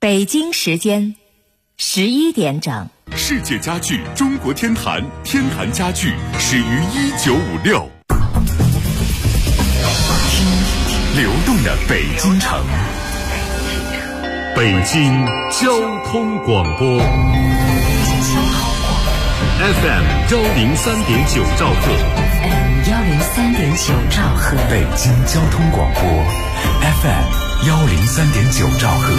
北京时间11点整。 世界家具中国天坛，天坛家具始于1956。流动的北京城，北京交通广播 FM 103.9兆赫 103.9兆赫， 北京交通广播 FM 103.9兆赫。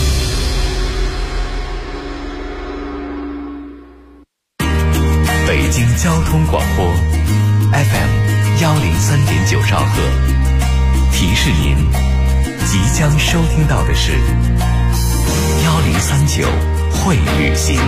北京交通广播 FM 103.9兆赫，提示您即将收听到的是1039会旅行。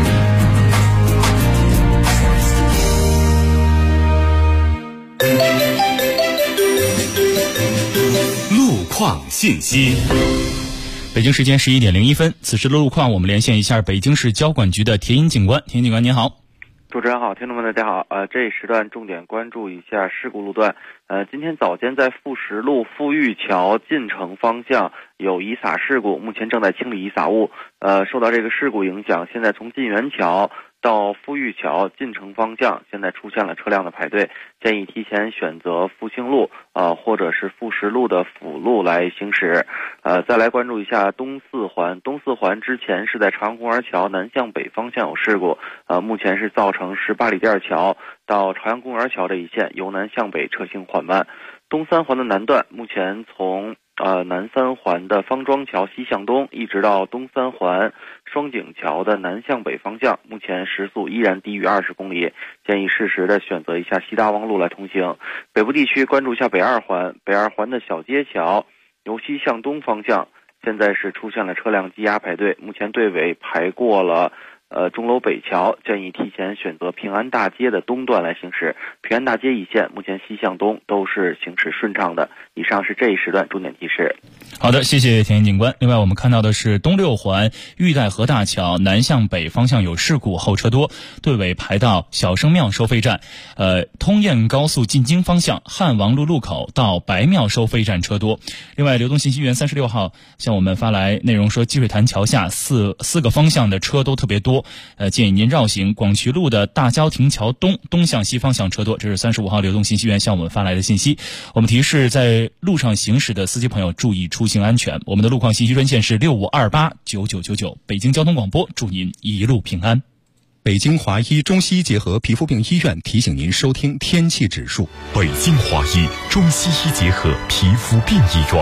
路况信息。 北京时间11点01分，此时的路况我们连线一下北京市交管局的田英警官。田英警官您好。 主持人好，听众们大家好。这一时段重点关注一下事故路段。今天早间在富石路富裕桥进城方向有遗撒事故，目前正在清理遗撒物。受到这个事故影响，现在从晋源桥到富裕桥进城方向现在出现了车辆的排队，建议提前选择复兴路或者是富石路的辅路来行驶。再来关注一下东四环之前是在朝阳公园桥南向北方向有事故，目前是造成18里店桥到朝阳公园桥这一线由南向北车行缓慢。东三环的南段目前从南三环的方庄桥西向东一直到东三环双井桥的南向北方向，目前时速依然低于20公里，建议适时的选择一下西大望路来通行。北部地区关注一下北二环的小街桥由西向东方向现在是出现了车辆积压排队，目前队尾排过了钟楼北桥，建议提前选择平安大街的东段来行驶。平安大街一线目前西向东都是行驶顺畅的。以上是这一时段重点提示。 好的，谢谢田英警官。另外我们看到的是东六环玉带河大桥南向北方向有事故，后车多，队尾排到小生庙收费站。通燕高速进京方向汉王路路口到白庙收费站车多。另外流动信息源36号向我们发来内容说，积水潭桥下四个方向的车都特别多，建议您绕行。广渠路的大郊亭桥东向西方向车多，这是35号流动信息源向我们发来的信息。我们提示在路上行驶的司机朋友注意出行安全。我们的路况信息专线是65289999，北京交通广播，祝您一路平安。 北京华医中西医结合皮肤病医院提醒您收听天气指数。 北京华医中西医结合皮肤病医院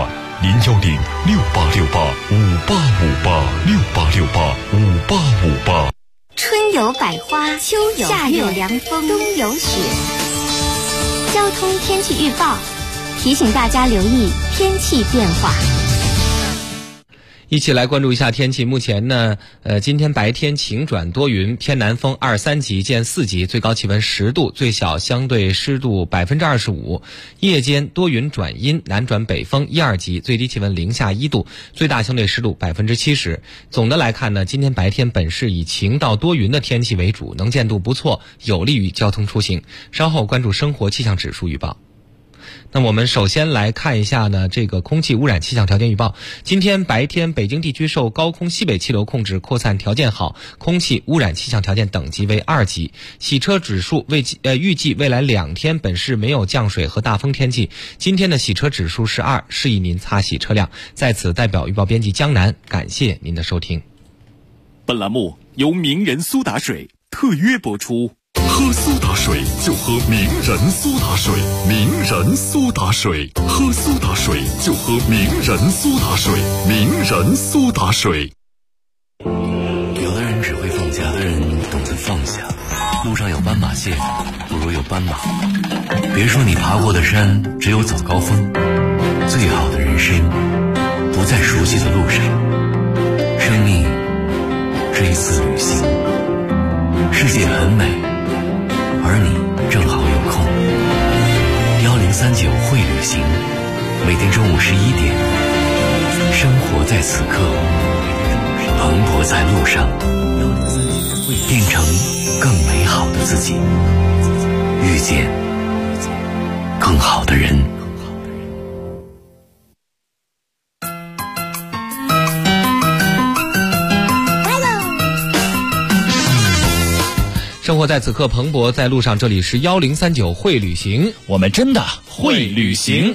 ，0106868586868685858。 春有百花，秋有夏有凉风，冬有雪。交通天气预报提醒大家留意天气变化。 一起来关注一下天气。目前呢，今天白天晴转多云，偏南风2、3级见4级，最高气温10度，最小相对湿度25%。夜间多云转阴，南转北风1、2级，最低气温0下1度，最大相对湿度70%。总的来看呢，今天白天本市以晴到多云的天气为主，能见度不错，有利于交通出行。稍后关注生活气象指数预报。那么我们首先来看一下呢，这个空气污染气象条件预报。今天白天北京地区受高空西北气流控制，扩散条件好，空气污染气象条件等级为2级。洗车指数预计未来2天本市没有降水和大风天气，今天的洗车指数是2，适宜您擦洗车辆。在此代表预报编辑江南感谢您的收听。 本栏目由名人苏打水特约播出。喝苏打水就喝名人苏打水，名人苏打水，喝苏打水就喝名人苏打水，名人苏打水。 有的人只会放假，有的人懂得放下。路上有斑马线，不如有斑马。别说你爬过的山只有早高峰，最好的人生不在熟悉的路上。生命是一次旅行，世界很美，而你正好有空。1039会旅行，每天中午11点，生活在此刻，蓬勃在路上，变成更美好的自己，遇见更好的人。 生活在此刻蓬勃在路上，这里是1039会旅行， 我们真的会旅行。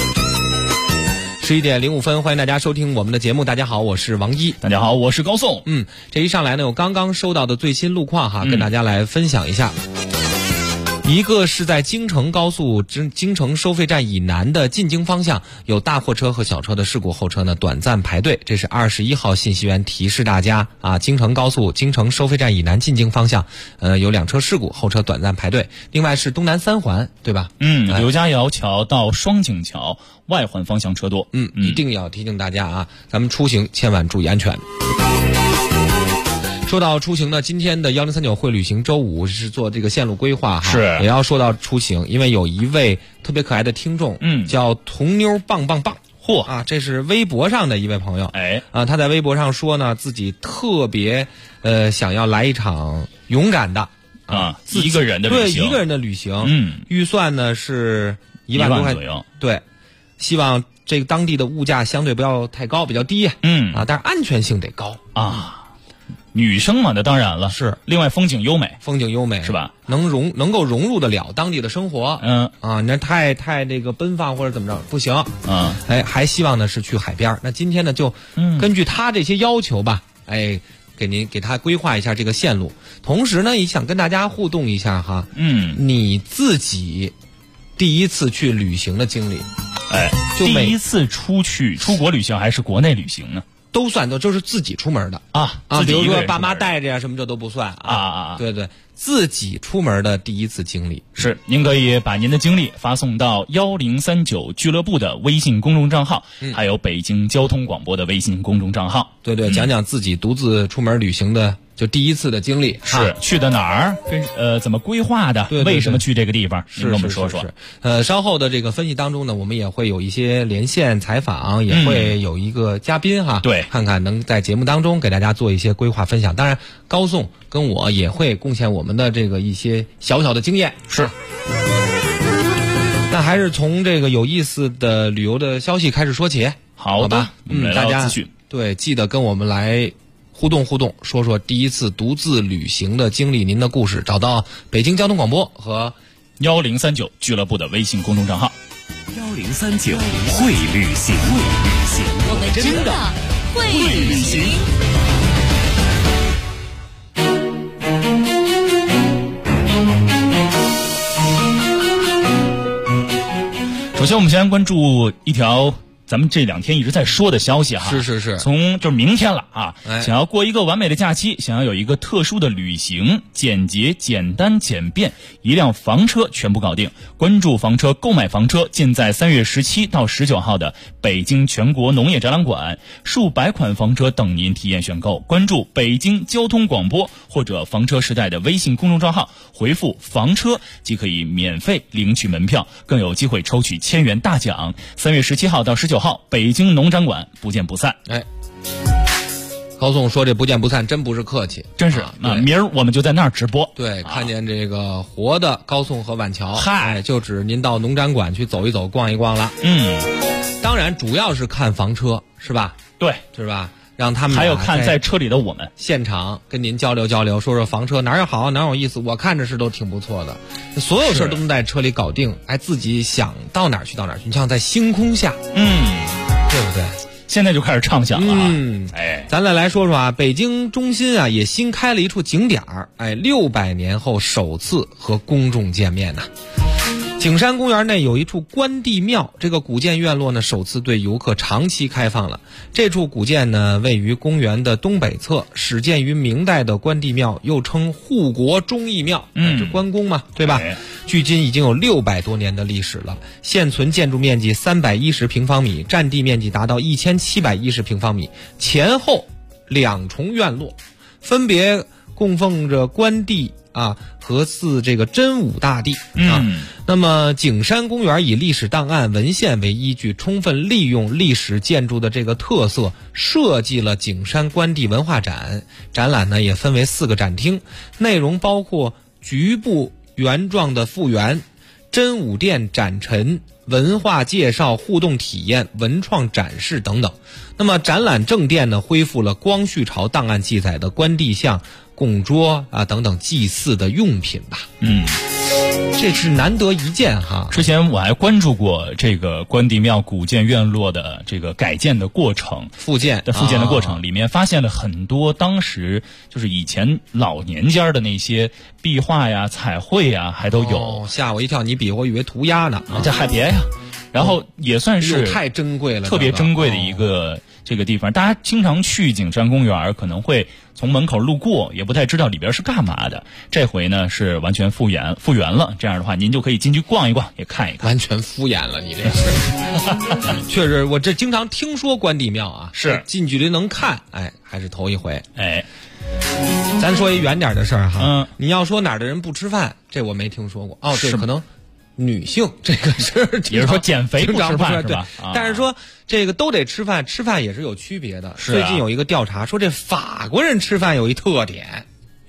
11点05分，欢迎大家收听我们的节目。大家好，我是王一。 大家好，我是高颂。 这一上来呢，我刚刚收到的最新路况跟大家来分享一下。一个是在京承高速京承收费站以南的进京方向，有大货车和小车的事故，后车呢短暂排队。这是21号信息源提示大家京承高速京承收费站以南进京方向，有2车事故，后车短暂排队。另外是东南3环，对吧？ 刘家窑桥到双井桥外环方向车多。 一定要提醒大家咱们出行千万注意安全。说到出行呢，今天的1039会旅行周5是做这个线路规划是也要说到出行，因为有一位特别可爱的听众，叫童妞棒棒棒，这是微博上的一位朋友，他在微博上说呢，自己特别想要来一场勇敢的一个人的旅行， 对，一个人的旅行，预算呢是1万多块左右， 对，希望这个当地的物价相对不要太高，比较低，但是安全性得高女生嘛，那当然了， 是。 另外风景优美是吧？能够融入得了当地的生活。你这太这个奔放或者怎么着不行。还希望呢是去海边。那今天呢就根据他这些要求吧，给他规划一下这个线路。同时呢，也想跟大家互动一下你自己第一次去旅行的经历。 第一次出国旅行还是国内旅行呢？ 都算，就是自己出门的比如说爸妈带着呀，什么这都不算对，自己出门的第一次经历。 是，您可以把您的经历发送到1039俱乐部的微信公众账号，还有北京交通广播的微信公众账号。 对，讲讲自己独自出门旅行的就第一次的经历， 是去的哪儿，跟怎么规划的， 对为什么去这个地方，您跟我们说说。 稍后的这个分析当中呢，我们也会有一些连线采访，也会有一个嘉宾对， 看看能在节目当中给大家做一些规划分享。当然，高颂跟我也会贡献我们的这个一些小小的经验。 是。 那还是从这个有意思的旅游的消息开始说起，好吧？大家对，记得跟我们来互动，说说第一次独自旅行的经历，您的故事，找到北京交通广播和 1039俱乐部的微信公众账号。 1039会旅行， 我们真的会旅行。 首先，我们先关注一条咱们这2天一直在说的消息是， 从就是明天了想要过一个完美的假期，想要有一个特殊的旅行，简洁、简单、简便，一辆房车全部搞定。关注房车，购买房车，尽在3月17到19号的北京全国农业展览馆，数百款房车等您体验选购。关注北京交通广播或者房车时代的微信公众账号，回复房车即可以免费领取门票，更有机会抽取1000元大奖。3月17号到19号，北京农展馆不见不散。 高颂说这不见不散真不是客气， 真是明儿我们就在那儿直播。 对，看见这个活的高颂和晚桥，就指您到农展馆去走一走、逛一逛了。当然主要是看房车，是吧？ 对， 是吧？让他们还有看在车里的我们， 现场跟您交流，说说房车哪有好哪有意思，我看着是都挺不错的。所有事都能在车里搞定，自己想到哪儿去到哪儿去。你像在星空下，对不对？ 现在就开始畅想了。 咱来说说北京中心也新开了一处景点，600年后首次和公众见面呢。景山公园内有一处关帝庙，这个古建院落呢首次对游客长期开放了。这处古建呢位于公园的东北侧，始建于明代的关帝庙，又称护国忠义庙，这关公嘛，对吧？距今已经有600多年的历史了，现存建筑面积310平方米，占地面积达到1710平方米，前后2重院落，分别供奉着关帝和祀这个真武大帝那么景山公园以历史档案文献为依据，充分利用历史建筑的这个特色，设计了景山关帝文化展。展览呢也分为4个展厅，内容包括局部原状的复原、真武殿展陈、 文化介绍、互动体验、文创展示等等。那么展览正殿呢，恢复了光绪朝档案记载的关帝像、供桌啊等等祭祀的用品吧。这是难得一见哈。 之前我还关注过这个关帝庙古建院落的这个改建的过程， 复建的过程里面发现了很多当时就是以前老年间的那些壁画呀、彩绘呀，还都有。 吓我一跳，你比划以为涂鸦呢， 这还别呀。然后也算是太珍贵了， 特别珍贵的一个这个地方。大家经常去景山公园，可能会从门口路过，也不太知道里边是干嘛的。这回呢是完全复原了，这样的话您就可以进去逛一逛，也看一看。 完全敷衍了，你这是。确实，我这经常听说关帝庙啊， 是近距离能看，哎，还是头一回。 哎， 咱说一远点的事儿哈，你要说哪儿的人不吃饭，这我没听说过。哦，对，可能。女性这个是， 也是说减肥不吃饭是吧？ 但是说这个都得吃饭，吃饭也是有区别的。最近有一个调查说，这法国人吃饭有一特点，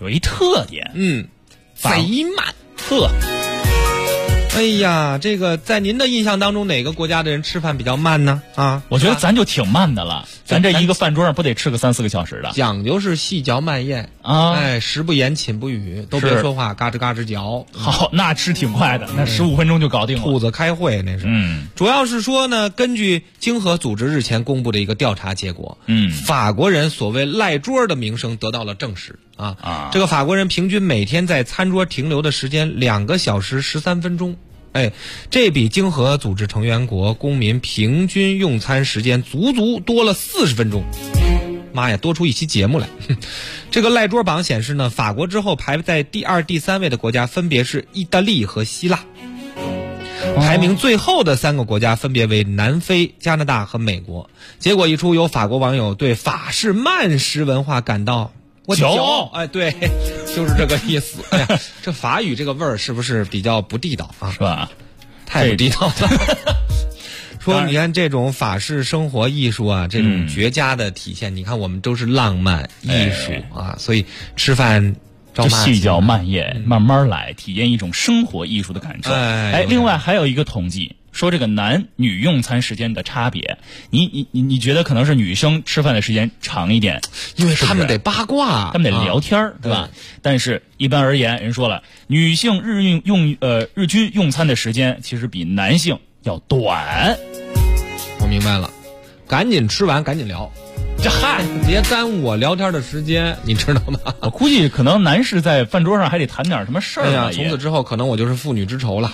贼慢。 呵， 哎呀，这个在您的印象当中，哪个国家的人吃饭比较慢呢？啊， 我觉得咱就挺慢的了。咱这一个饭桌上不得吃个3-4个小时的？ 讲究是细嚼慢咽啊，哎，食不言，寝不语，都别说话，嘎吱嘎吱嚼。 好，那吃挺快的，那15分钟就搞定了。 兔子开会那是。主要是说呢，根据经合组织日前公布的一个调查结果，法国人所谓赖桌的名声得到了证实啊。这个法国人平均每天在餐桌停留的时间2个小时13分钟。哎，这比经合组织成员国公民平均用餐时间足多了40分钟。妈呀，多出一期节目来。这个赖桌榜显示呢，法国之后排在第2、第3位的国家分别是意大利和希腊。排名最后的3个国家分别为南非、加拿大和美国。结果一出，有法国网友对法式慢食文化感到骄傲。哎，对，就是这个意思。哎呀，这法语这个味儿是不是比较不地道啊？ 是吧？ 太不地道了。说你看这种法式生活艺术啊，这种绝佳的体现，你看我们都是浪漫艺术啊，所以吃饭就细嚼慢咽，慢慢来，体验一种生活艺术的感受。哎，另外还有一个统计说，这个男女用餐时间的差别，你觉得可能是女生吃饭的时间长一点， 因为他们得八卦， 他们得聊天，对吧？但是一般而言，人说了，女性日均用餐的时间其实比男性要短。 我明白了，赶紧吃完赶紧聊。这别耽误我聊天的时间，你知道吗？ 我估计可能男士在饭桌上还得谈点什么事儿。 哎呀，从此之后可能我就是妇女之仇了。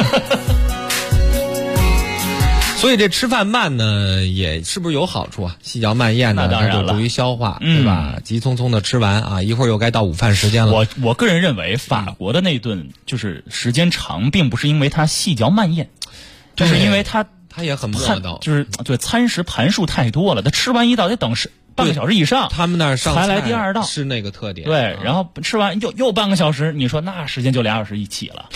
所以这吃饭慢呢，也是不是有好处啊？细嚼慢咽呢，它就助于消化，对吧？急匆匆的吃完啊，一会儿又该到午饭时间了。 我个人认为，法国的那顿就是时间长，并不是因为它细嚼慢咽，就是因为它也很磨叨， 就是对餐食盘数太多了，他吃完一道得等半个小时以上， 他们那儿上才来第2道， 是那个特点。 对，然后吃完又半个小时，你说那时间就2小时一起了。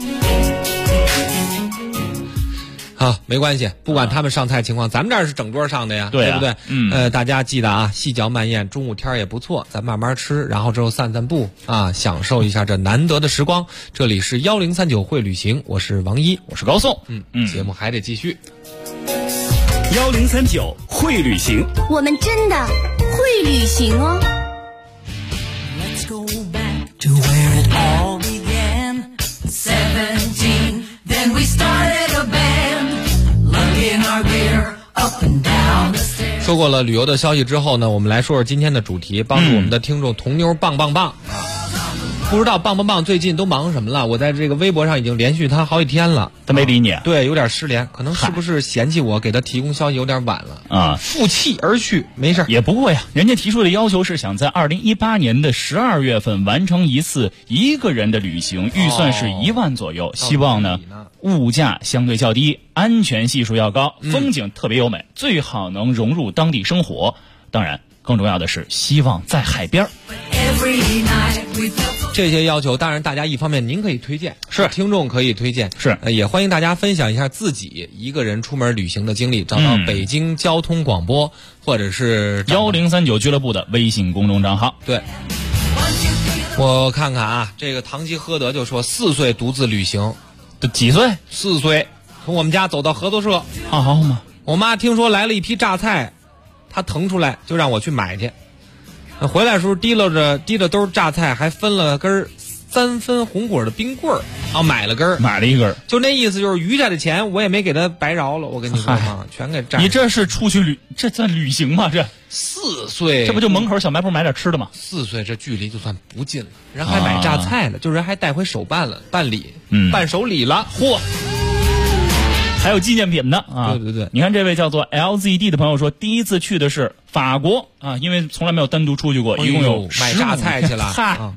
好，没关系，不管他们上菜情况，咱们这儿是整桌上的呀，对不对？大家记得啊，细嚼慢咽，中午天也不错，咱慢慢吃，然后之后散散步啊，享受一下这难得的时光。这里是1039会旅行，我是王一， 我是高颂， 节目还得继续。 1039会旅行， 我们真的会旅行哦。 Let's go back to where it all began. 17, then we started a band, lugging our gear up and down the stairs. 说过了旅游的消息之后呢，我们来说说今天的主题，帮助我们的听众铜妞棒棒棒。不知道棒棒棒最近都忙什么了？我在这个微博上已经连续他好几天了， 他没理你。 对，有点失联，可能是不是嫌弃我给他提供消息有点晚了啊？负气而去，没事也不会呀。人家提出的要求是想在2018年的12月份完成一次一个人的旅行，预算是1万左右，希望呢物价相对较低，安全系数要高，风景特别优美，最好能融入当地生活。当然，更重要的是希望在海边。 这些要求当然大家一方面您可以推荐， 是听众可以推荐， 是也欢迎大家分享一下自己一个人出门旅行的经历，找到北京交通广播或者是 1039俱乐部的微信公众账号。 对，我看看啊，这个堂吉诃德就说4岁独自旅行， 几岁？ 4岁。 从我们家走到合作社， 好嘛， 我妈听说来了一批榨菜，她腾出来就让我去买去。回来的时候提了兜榨菜，还分了根3分红果的冰棍儿，买了一根，就那意思，就是余下的钱我也没给他白饶了。我跟你说嘛，全给占。 你这是出去这算旅行吗？这 4岁， 这不就门口小卖部买点吃的吗 ？4岁这距离就算不近了，人还买榨菜了，就人还带回手办了，办手礼了，嚯！ 还有纪念品呢啊！ 对， 你看这位叫做 LZD 的朋友说，第一次去的是法国啊，因为从来没有单独出去过，一共有买榨菜去了。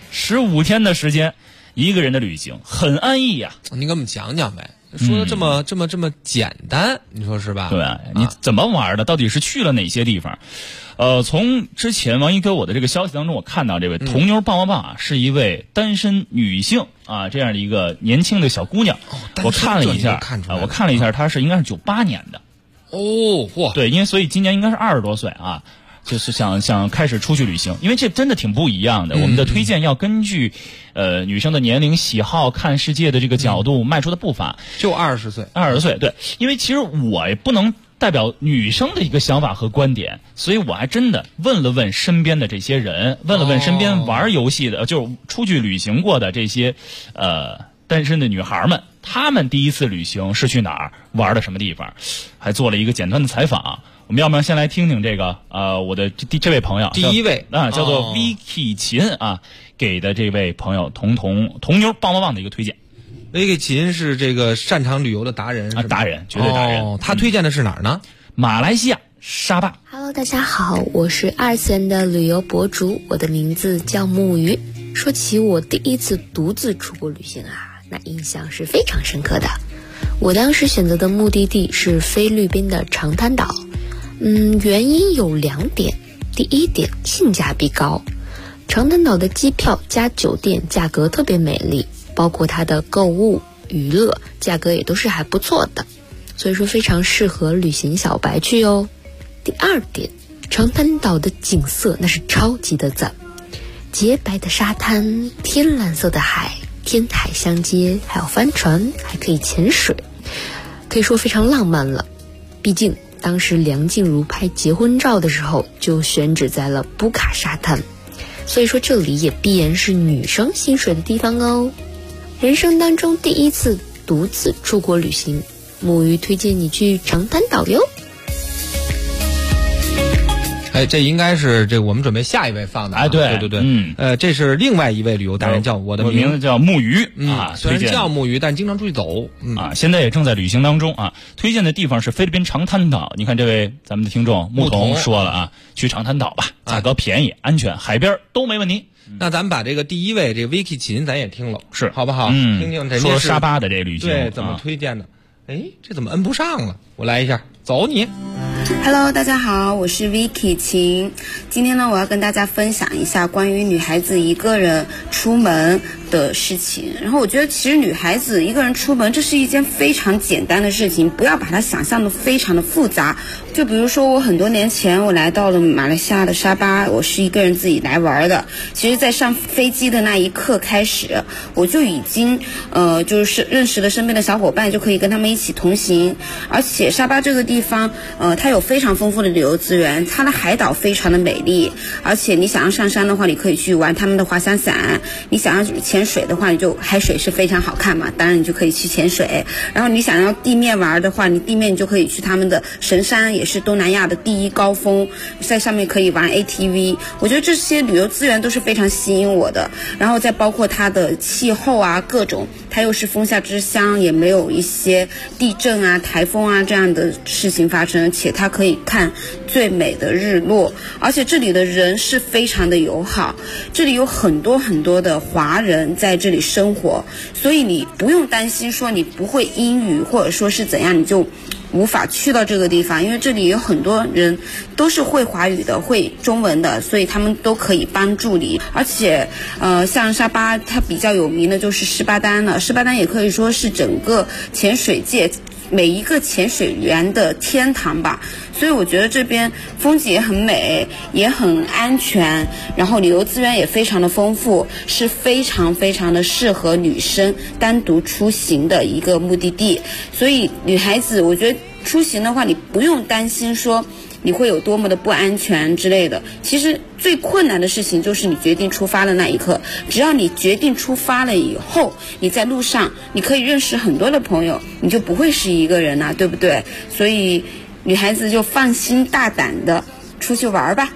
15天的时间，一个人的旅行很安逸呀。 你给我们讲讲呗，说的这么简单，你说是吧？ 对，你怎么玩的？到底是去了哪些地方？从之前王一给我的这个消息当中，我看到这位铜妞棒棒棒啊，是一位单身女性啊，这样的一个年轻的小姑娘。我看了一下，她应该是98年的。 嚯！ 对，所以今年应该是20多岁啊。就是想开始出去旅行，因为这真的挺不一样的。我们的推荐要根据女生的年龄、喜好、看世界的这个角度迈出的步伐。 就20岁 ，20岁，对，因为其实我也不能代表女生的一个想法和观点，所以我还真的问了问身边的这些人，问了问身边玩游戏的，就是出去旅行过的这些单身的女孩们，她们第一次旅行是去哪儿玩的什么地方，还做了一个简单的采访。我们要不然先来听听这个我的这位朋友， 第一位叫做 Vicky 秦啊，给的这位朋友铜妞棒棒棒的一个推荐。 Vicky 秦是这个擅长旅游的达人啊，达人，绝对达人。 他推荐的是哪儿呢？ 马来西亚沙巴。 Hello， 大家好，我是2次元的旅游博主，我的名字叫木鱼。说起我第一次独自出国旅行啊，那印象是非常深刻的。我当时选择的目的地是菲律宾的长滩岛。原因有2点。第一点，性价比高。长滩岛的机票加酒店价格特别美丽，包括它的购物、娱乐价格也都是还不错的，所以说非常适合旅行小白去哦。第二点，长滩岛的景色那是超级的赞，洁白的沙滩，天蓝色的海，天海相接，还有帆船，还可以潜水，可以说非常浪漫了。毕竟当时梁静茹拍结婚照的时候就选址在了布卡沙滩，所以说这里也必然是女生心水的地方哦。人生当中第一次独自出国旅行，木鱼推荐你去长滩岛哟。 这应该是我们准备下一位放的。对，这是另外一位旅游达人，叫我的名字叫木鱼虽然叫木鱼，但经常出去走现在也正在旅行当中啊。推荐的地方是菲律宾长滩岛。你看这位咱们的听众牧童说了啊，去长滩岛吧，价格便宜、安全，海边都没问题。 那咱们把这个第一位Vicky 秦咱也听了， 是好不好？听听人家说沙巴的这旅行对怎么推荐的。这怎么摁不上了？我来一下，走你。 Hello， 大家好，我是 Vicky 秦。今天呢，我要跟大家分享一下关于女孩子一个人出门的事情。然后我觉得其实女孩子一个人出门，这是一件非常简单的事情，不要把它想象的非常的复杂。就比如说我很多年前我来到了马来西亚的沙巴，我是一个人自己来玩的。其实在上飞机的那一刻开始，我就已经就是认识了身边的小伙伴，就可以跟他们一起同行。而且沙巴这个地方它有非常丰富的旅游资源，它的海岛非常的美丽，而且你想要上山的话，你可以去玩他们的滑翔伞，你想要潜水的话，你就海水是非常好看嘛，当然你就可以去潜水。然后你想要地面玩的话，你地面你就可以去他们的神山，也是东南亚的第一高峰，在上面可以玩 ATV。我觉得这些旅游资源都是非常吸引我的。然后再包括它的气候啊，各种，它又是风夏之乡，也没有一些地震啊、台风啊这样的事情发生，且它可以看最美的日落。而且这里的人是非常的友好，这里有很多很多的华人在这里生活，所以你不用担心说你不会英语或者说是怎样你就无法去到这个地方，因为这里有很多人都是会华语的，会中文的，所以他们都可以帮助你。而且像沙巴它比较有名的就是士巴丹了，士巴丹也可以说是整个潜水界每一个潜水员的天堂吧。所以我觉得这边风景也很美，也很安全，然后旅游资源也非常的丰富，是非常非常的适合女生单独出行的一个目的地。所以女孩子我觉得出行的话，你不用担心说你会有多么的不安全之类的。其实最困难的事情就是你决定出发的那一刻，只要你决定出发了以后，你在路上你可以认识很多的朋友，你就不会是一个人啊，对不对？所以女孩子就放心大胆的出去玩吧。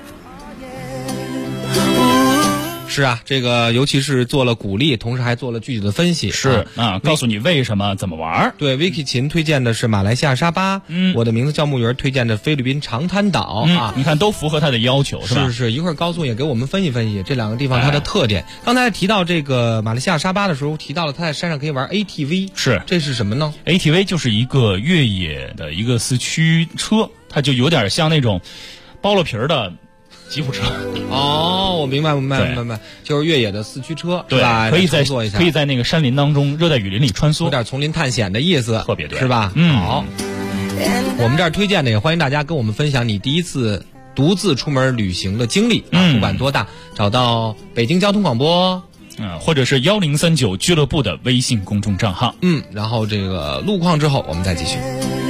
是啊，这个尤其是做了鼓励，同时还做了具体的分析。 是啊，告诉你为什么怎么玩。 对 ，Vicky 秦推荐的是马来西亚沙巴，我的名字叫木鱼推荐的菲律宾长滩岛啊， 你看都符合他的要求，是吧？ 是，一会儿高颂也给我们分析分析这两个地方它的特点。刚才提到这个马来西亚沙巴的时候，提到了他在山上可以玩 ATV， 是， 这是什么呢 ？ATV 就是一个越野的一个四驱车，它就有点像那种剥了皮儿的吉普车。 哦，我明白，就是越野的四驱车， 对吧？可以在那个山林当中、热带雨林里穿梭， 有点丛林探险的意思， 特别对， 是吧？好，我们这儿推荐的也欢迎大家跟我们分享你第一次独自出门旅行的经历啊，不管多大，找到北京交通广播。 或者是1039俱乐部的微信公众账号。 然后这个路况之后我们再继续。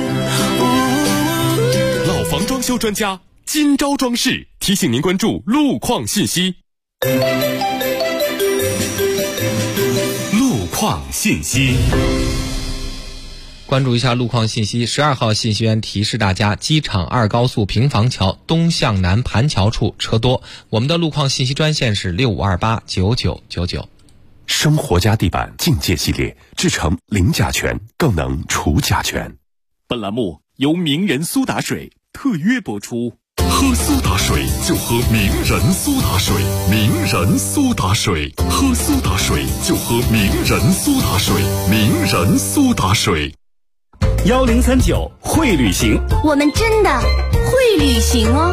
老房装修专家金招装饰提醒您关注路况信息。路况信息。 关注一下路况信息。12号信息员提示大家，机场2高速平房桥东向南盘桥处车多。我们的路况信息专线是65289999。 生活家地板境界系列，制成零甲醛，更能除甲醛。本栏目由名人苏打水特约播出。喝苏打水就喝名人苏打水，名人苏打水，喝苏打水就喝名人苏打水，名人苏打水。 1039会旅行， 我们真的会旅行哦。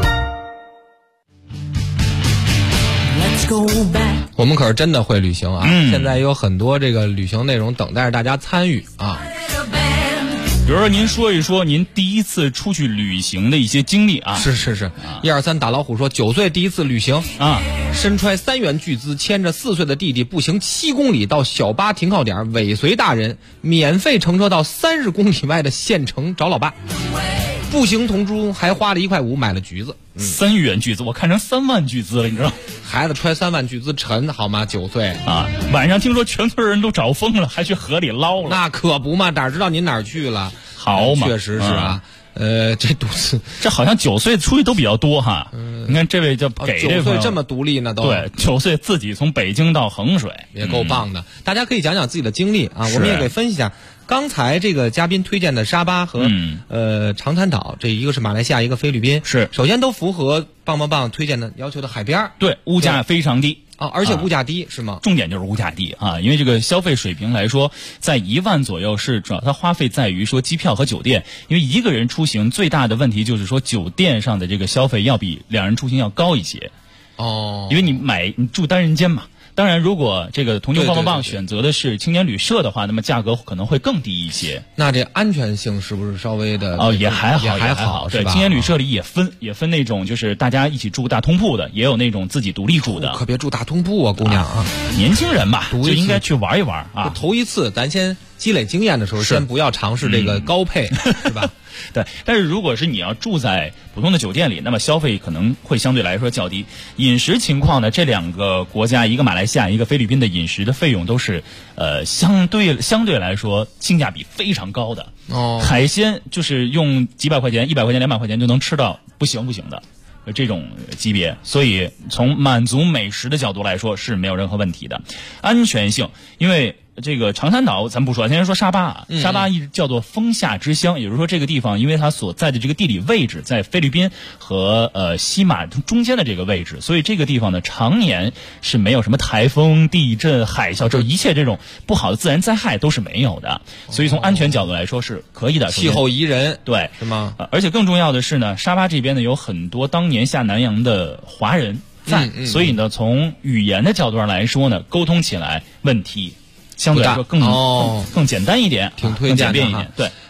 我们可是真的会旅行啊！现在有很多这个旅行内容等待着大家参与啊。 比如说您说一说您第一次出去旅行的一些经历啊。 是123打老虎说9岁第一次旅行啊， 身揣3元巨资，牵着4岁的弟弟步行7公里到小巴停靠点，尾随大人免费乘车到30公里外的县城找老爸。步行途中还花了1.5块买了橘子。 3元巨资我看成3万巨资了，你知道？ 孩子揣3万巨资沉好吗？9岁啊！晚上听说全村人都找疯了，还去河里捞了。 那可不嘛，哪知道您哪儿去了？ 好嘛， 确实是啊。这独自， 这好像9岁出去都比较多哈。你看这位就给这 9岁这么独立呢，都对，9岁自己从北京到衡水， 也够棒的。大家可以讲讲自己的经历啊，我们也给分析一下。刚才这个嘉宾推荐的沙巴和长滩岛，这一个是马来西亚，一个菲律宾， 是首先都符合棒推荐的要求的海边， 对，物价非常低啊，而且物价低是吗？ 重点就是物价低啊，因为这个消费水平来说，在1万左右是主要它花费在于说机票和酒店，因为一个人出行最大的问题就是说酒店上的这个消费要比2人出行要高一些哦， 因为你住单人间嘛。当然，如果这个同球棒选择的是青年旅社的话，那么价格可能会更低一些。 那这安全性是不是稍微的？ 也还好， 是吧？ 对，青年旅社里也分那种就是大家一起住大通铺的，也有那种自己独立住的。 可别住大通铺啊，姑娘啊！ 年轻人嘛，就应该去玩一玩啊。 头一次，咱先积累经验的时候，先不要尝试这个高配，是吧？ 对，但是如果是你要住在普通的酒店里，那么消费可能会相对来说较低。饮食情况呢，这2个国家，一个马来西亚，一个菲律宾的饮食的费用都是相对来说性价比非常高的。海鲜就是用几百块钱、100块钱、200块钱就能吃到不行的这种级别，所以从满足美食的角度来说是没有任何问题的。安全性，因为这个长滩岛咱不说，先说沙巴。沙巴一直叫做风下之乡，也就是说这个地方因为它所在的这个地理位置在菲律宾和西马中间的这个位置，所以这个地方呢常年是没有什么台风、地震、海啸，就一切这种不好的自然灾害都是没有的，所以从安全角度来说是可以的。 气候宜人， 对， 是吗？ 而且更重要的是呢，沙巴这边呢有很多当年下南洋的华人在，所以呢从语言的角度上来说呢，沟通起来问题相对来说更简单一点， 挺推荐的更简便一点。对，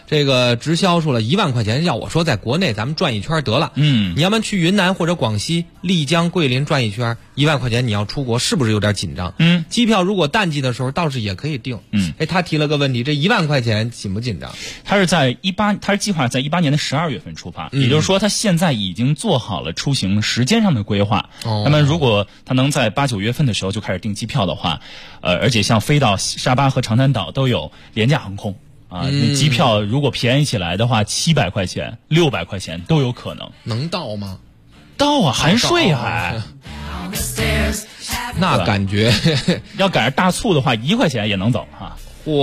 这个直销说了1万块钱，要我说在国内咱们转一圈得了。你要不然去云南或者广西、丽江、桂林转一圈，1万块钱你要出国是不是有点紧张？机票如果淡季的时候倒是也可以订。他提了个问题，这1万块钱紧不紧张？ 他是计划在18年的12月份出发，也就是说他现在已经做好了出行时间上的规划。那么如果他能在8、9月份的时候就开始订机票的话，而且像飞到沙巴和长滩岛都有廉价航空。机票如果便宜起来的话，700块钱、600块钱都有可能。 能到吗？ 到啊，含税还。 那感觉要赶上大促的话，1块钱也能走哈。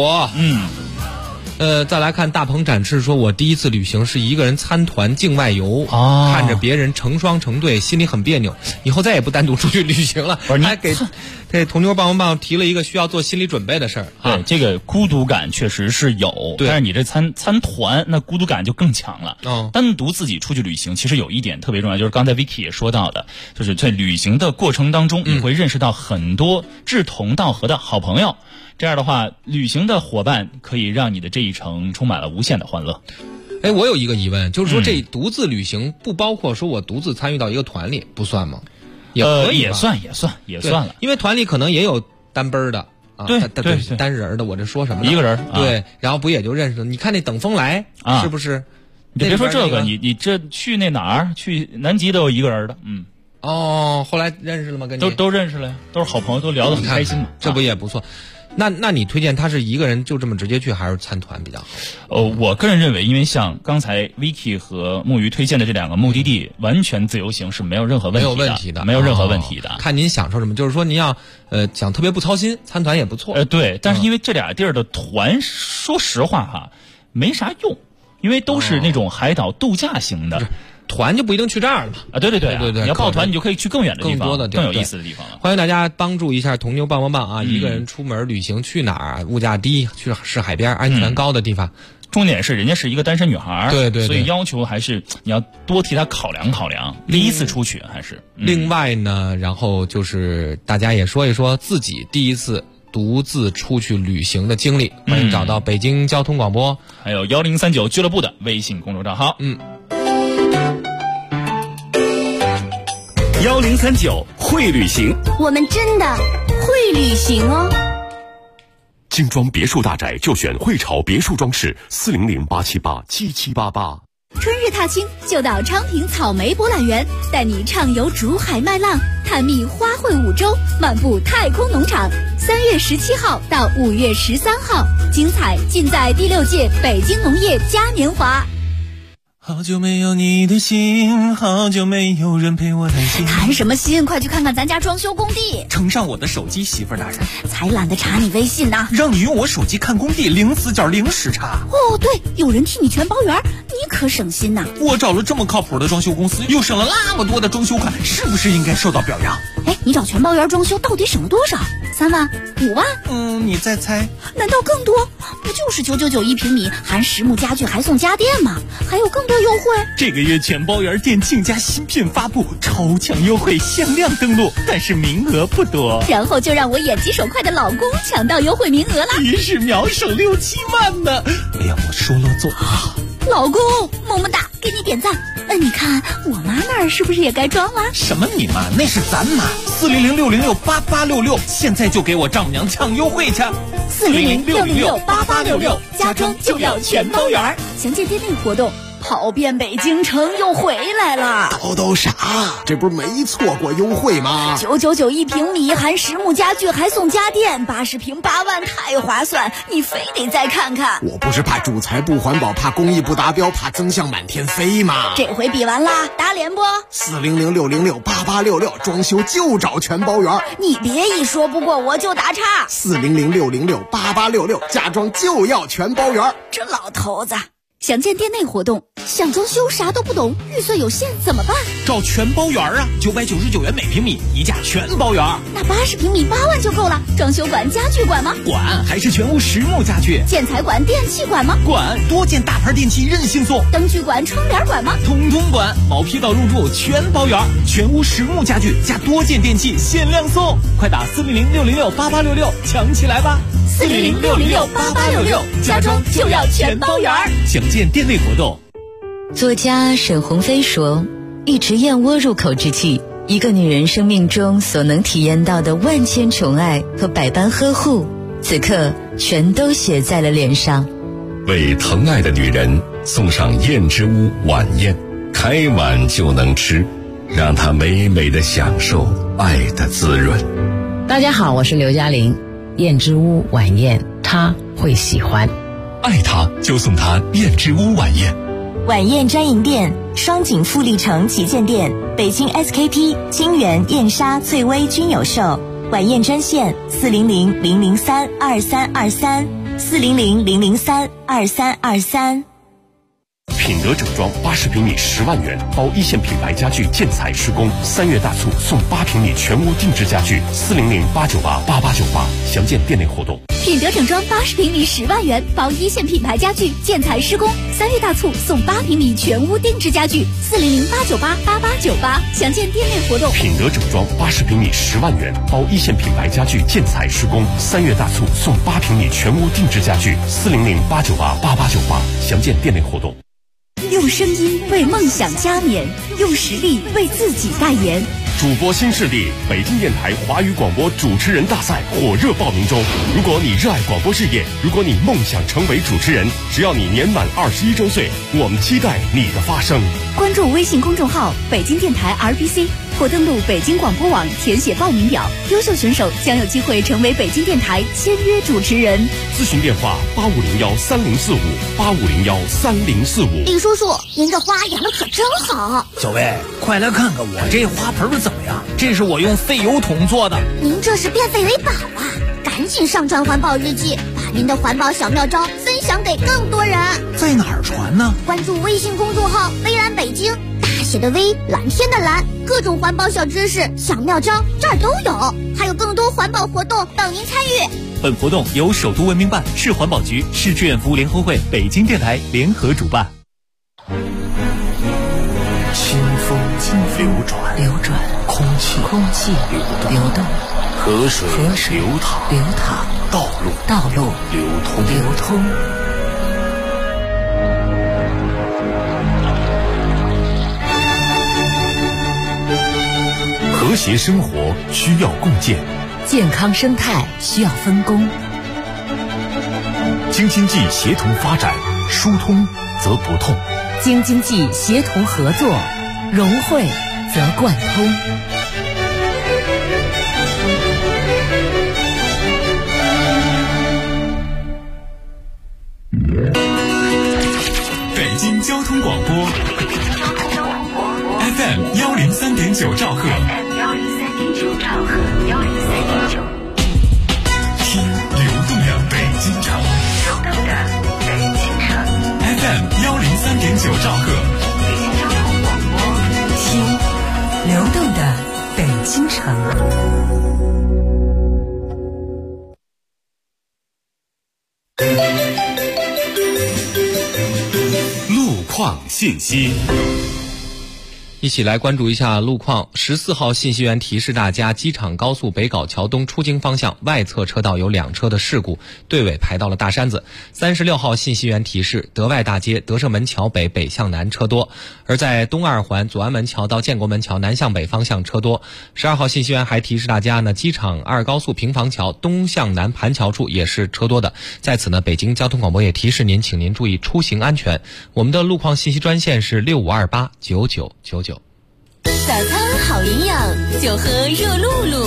再来看大鹏展翅说，我第一次旅行是一个人参团境外游，看着别人成双成对，心里很别扭，以后再也不单独出去旅行了。还给铜牛棒棒棒提了一个需要做心理准备的事儿。 对，这个孤独感确实是有，但是你这参团，那孤独感就更强了。单独自己出去旅行，其实有一点特别重要，就是刚才 Vicky 也说到的，就是在旅行的过程当中，你会认识到很多志同道合的好朋友。这样的话，旅行的伙伴可以让你的这一程充满了无限的欢乐。 我有一个疑问，就是说这独自旅行不包括说我独自参与到一个团里，不算吗？也可以也算了， 因为团里可能也有单奔的啊， 对， 单人的，我这说什么呢？ 一个人， 对，然后不也就认识了？你看那等风来是不是？ 你别说这个，你这去那哪儿？去南极都有一个人的， 后来认识了吗？跟你都认识了呀，都是好朋友，都聊得很开心嘛， 这不也不错。那你推荐他是一个人就这么直接去，还是参团比较好？ 我个人认为，因为像刚才 Vicky 和木鱼推荐的这2个目的地，完全自由行是没有任何问题的，没有任何问题的。 看您享受什么，就是说您要想特别不操心，参团也不错。 对，但是因为这俩地儿的团，说实话哈，没啥用，因为都是那种海岛度假型的。 团就不一定去这儿了嘛。 对，你要报团，你就可以去更远的地方，更有意思的地方了。 欢迎大家帮助一下铜牛棒棒棒啊！一个人出门旅行去哪儿？物价低，去是海边，安全高的地方。 重点是人家是一个单身女孩， 对， 所以要求还是你要多替她考量。第一次出去还是。 另外呢，然后就是大家也说一说自己第一次独自出去旅行的经历。欢迎找到北京交通广播， 还有1039俱乐部的微信公众账号。 1039会旅行， 我们真的会旅行哦。 精装别墅大宅就选汇潮别墅装饰，400-878-7788。 春日踏青就到昌平草莓博览园，带你畅游竹海麦浪，探秘花卉五洲，漫步太空农场。3月17号到5月13号，精彩尽在第6届北京农业嘉年华。 好久没有你的心，好久没有人陪我谈心。 谈什么心？快去看看咱家装修工地。 呈上我的手机，媳妇儿大人。 才懒得查你微信呢。 让你用我手机看工地，零死角零时差。 哦，对，有人替你全包圆，你可省心呐。 我找了这么靠谱的装修公司，又省了那么多的装修款，是不是应该受到表扬？ 你找全包圆装修到底省了多少？3万、5万？ 你再猜？ 难道更多？不就是999一平米，含实木家具还送家电吗？还有更多优惠。 这个月全包圆店庆家新品发布，超强优惠，限量登录，但是名额不多。 然后就让我眼疾手快的老公抢到优惠名额了， 于是秒省6、7万呢。哎呀，我说了做。 老公，么么哒，给你点赞。你看我妈那儿是不是也该装了？ 什么你妈？那是咱妈。400-606-8866，现在就给我丈母娘抢优惠去。 400-606-8866，家装就要全包圆。详见店内活动。跑遍北京城又回来了， 都傻，这不是没错过优惠吗 ？999一平米，含实木家具还送家电，80平8万，太划算，你非得再看看。 我不是怕主材不环保，怕工艺不达标，怕增项满天飞吗？ 这回比完啦，打脸不 ？400-606-8866，装修就找全包圆。 你别一说不过我就打岔。 400-606-8866，家装就要全包圆。 这老头子。详见店内活动，想装修啥都不懂，预算有限怎么办？ 找全包圆啊，999元每平米，一价全包圆。 那80平米8万就够了。装修管、家具管吗？ 管，还是全屋实木家具。 建材管、电器管吗？ 管，多件大牌电器任性送。 灯具管、窗帘管吗？ 统统管，毛坯到入住全包圆，全屋实木家具加多件电器限量送，快打400-606-8866抢起来吧。 400-606-8866，家装就要全包圆。 详见店内活动。 作家沈鸿飞说，一池燕窝入口之际，一个女人生命中所能体验到的万千宠爱和百般呵护，此刻全都写在了脸上。 为疼爱的女人送上燕之屋晚宴，开碗就能吃，让她美美的享受爱的滋润。 大家好，我是刘嘉玲。燕之屋晚宴，她会喜欢。 爱她就送她燕之屋晚宴。 晚宴专营店：双井富力城旗舰店、北京 SKP、清源、燕莎、翠微均有售。晚宴专线：400-003-2323，400-003-2323。 品德整装80平米10万元，包一线品牌家具建材施工，3月大促送8平米全屋定制家具，400-898-8898，详见店内活动。 品德整装80平米10万元，包一线品牌家具建材施工，3月大促送8平米全屋定制家具，400-898-8898，详见店内活动。 品德整装80平米10万元，包一线品牌家具建材施工，3月大促送8平米全屋定制家具，400-898-8898，详见店内活动。 用声音为梦想加冕，用实力为自己代言。 主播新势力北京电台华语广播主持人大赛火热报名中。如果你热爱广播事业，如果你梦想成为主持人，只要你年满21周岁，我们期待你的发声。 关注微信公众号北京电台 RBC， 或登录北京广播网填写报名表，优秀选手将有机会成为北京电台签约主持人。 咨询电话8501-3045，8501-3045。 李叔叔，您这花养的可真好。 小薇，快来看看我这花盆怎么样？这是我用废油桶做的。 您这是变废为宝啊！赶紧上传环保日记，把您的环保小妙招分享给更多人。 在哪儿传呢？ 关注微信公众号微蓝北京，大写的微，蓝天的蓝，各种环保小知识、小妙招这儿都有，还有更多环保活动等您参与。 本活动由首都文明办、市环保局、市志愿服务联合会、北京电台联合主办。 清风流转，空气流动，河水流淌，道路流通。 和谐生活需要共建， 健康生态需要分工。 京津冀协同发展，疏通则不痛； 京津冀协同合作，融汇则贯通。 北京交通广播 FM 103.9兆赫，听流动的北京城，FM 103.9兆赫， 听流动的北京城。 路况信息。 一起来关注一下路况。14号信息员提示大家，机场高速北碏桥东出京方向外侧车道有2车的事故，队尾排到了大山子。36号信息员提示，德外大街德胜门桥北北向南车多，而在东二环左安门桥到建国门桥南向北方向车多。12号信息员还提示大家呢，机场2高速平房桥东向南盘桥处也是车多的。在此呢，北京交通广播也提示您，请您注意出行安全。我们的路况信息专线是65289999。 早餐好营养，就喝热露露。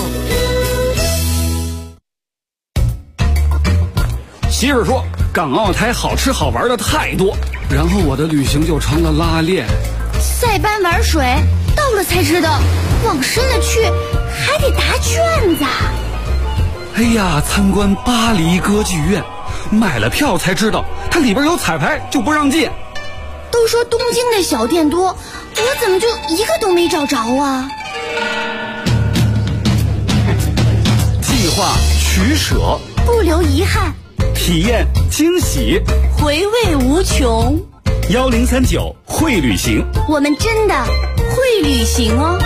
媳妇说港澳台好吃好玩的太多，然后我的旅行就成了拉练。 塞班玩水，到了才知道往深了去还得答卷子。 哎呀，参观巴黎歌剧院，买了票才知道它里边有彩排就不让进。 都说东京的小店多，我怎么就一个都没找着啊？ 计划取舍， 不留遗憾， 体验惊喜， 回味无穷。 1039会旅行， 我们真的会旅行哦。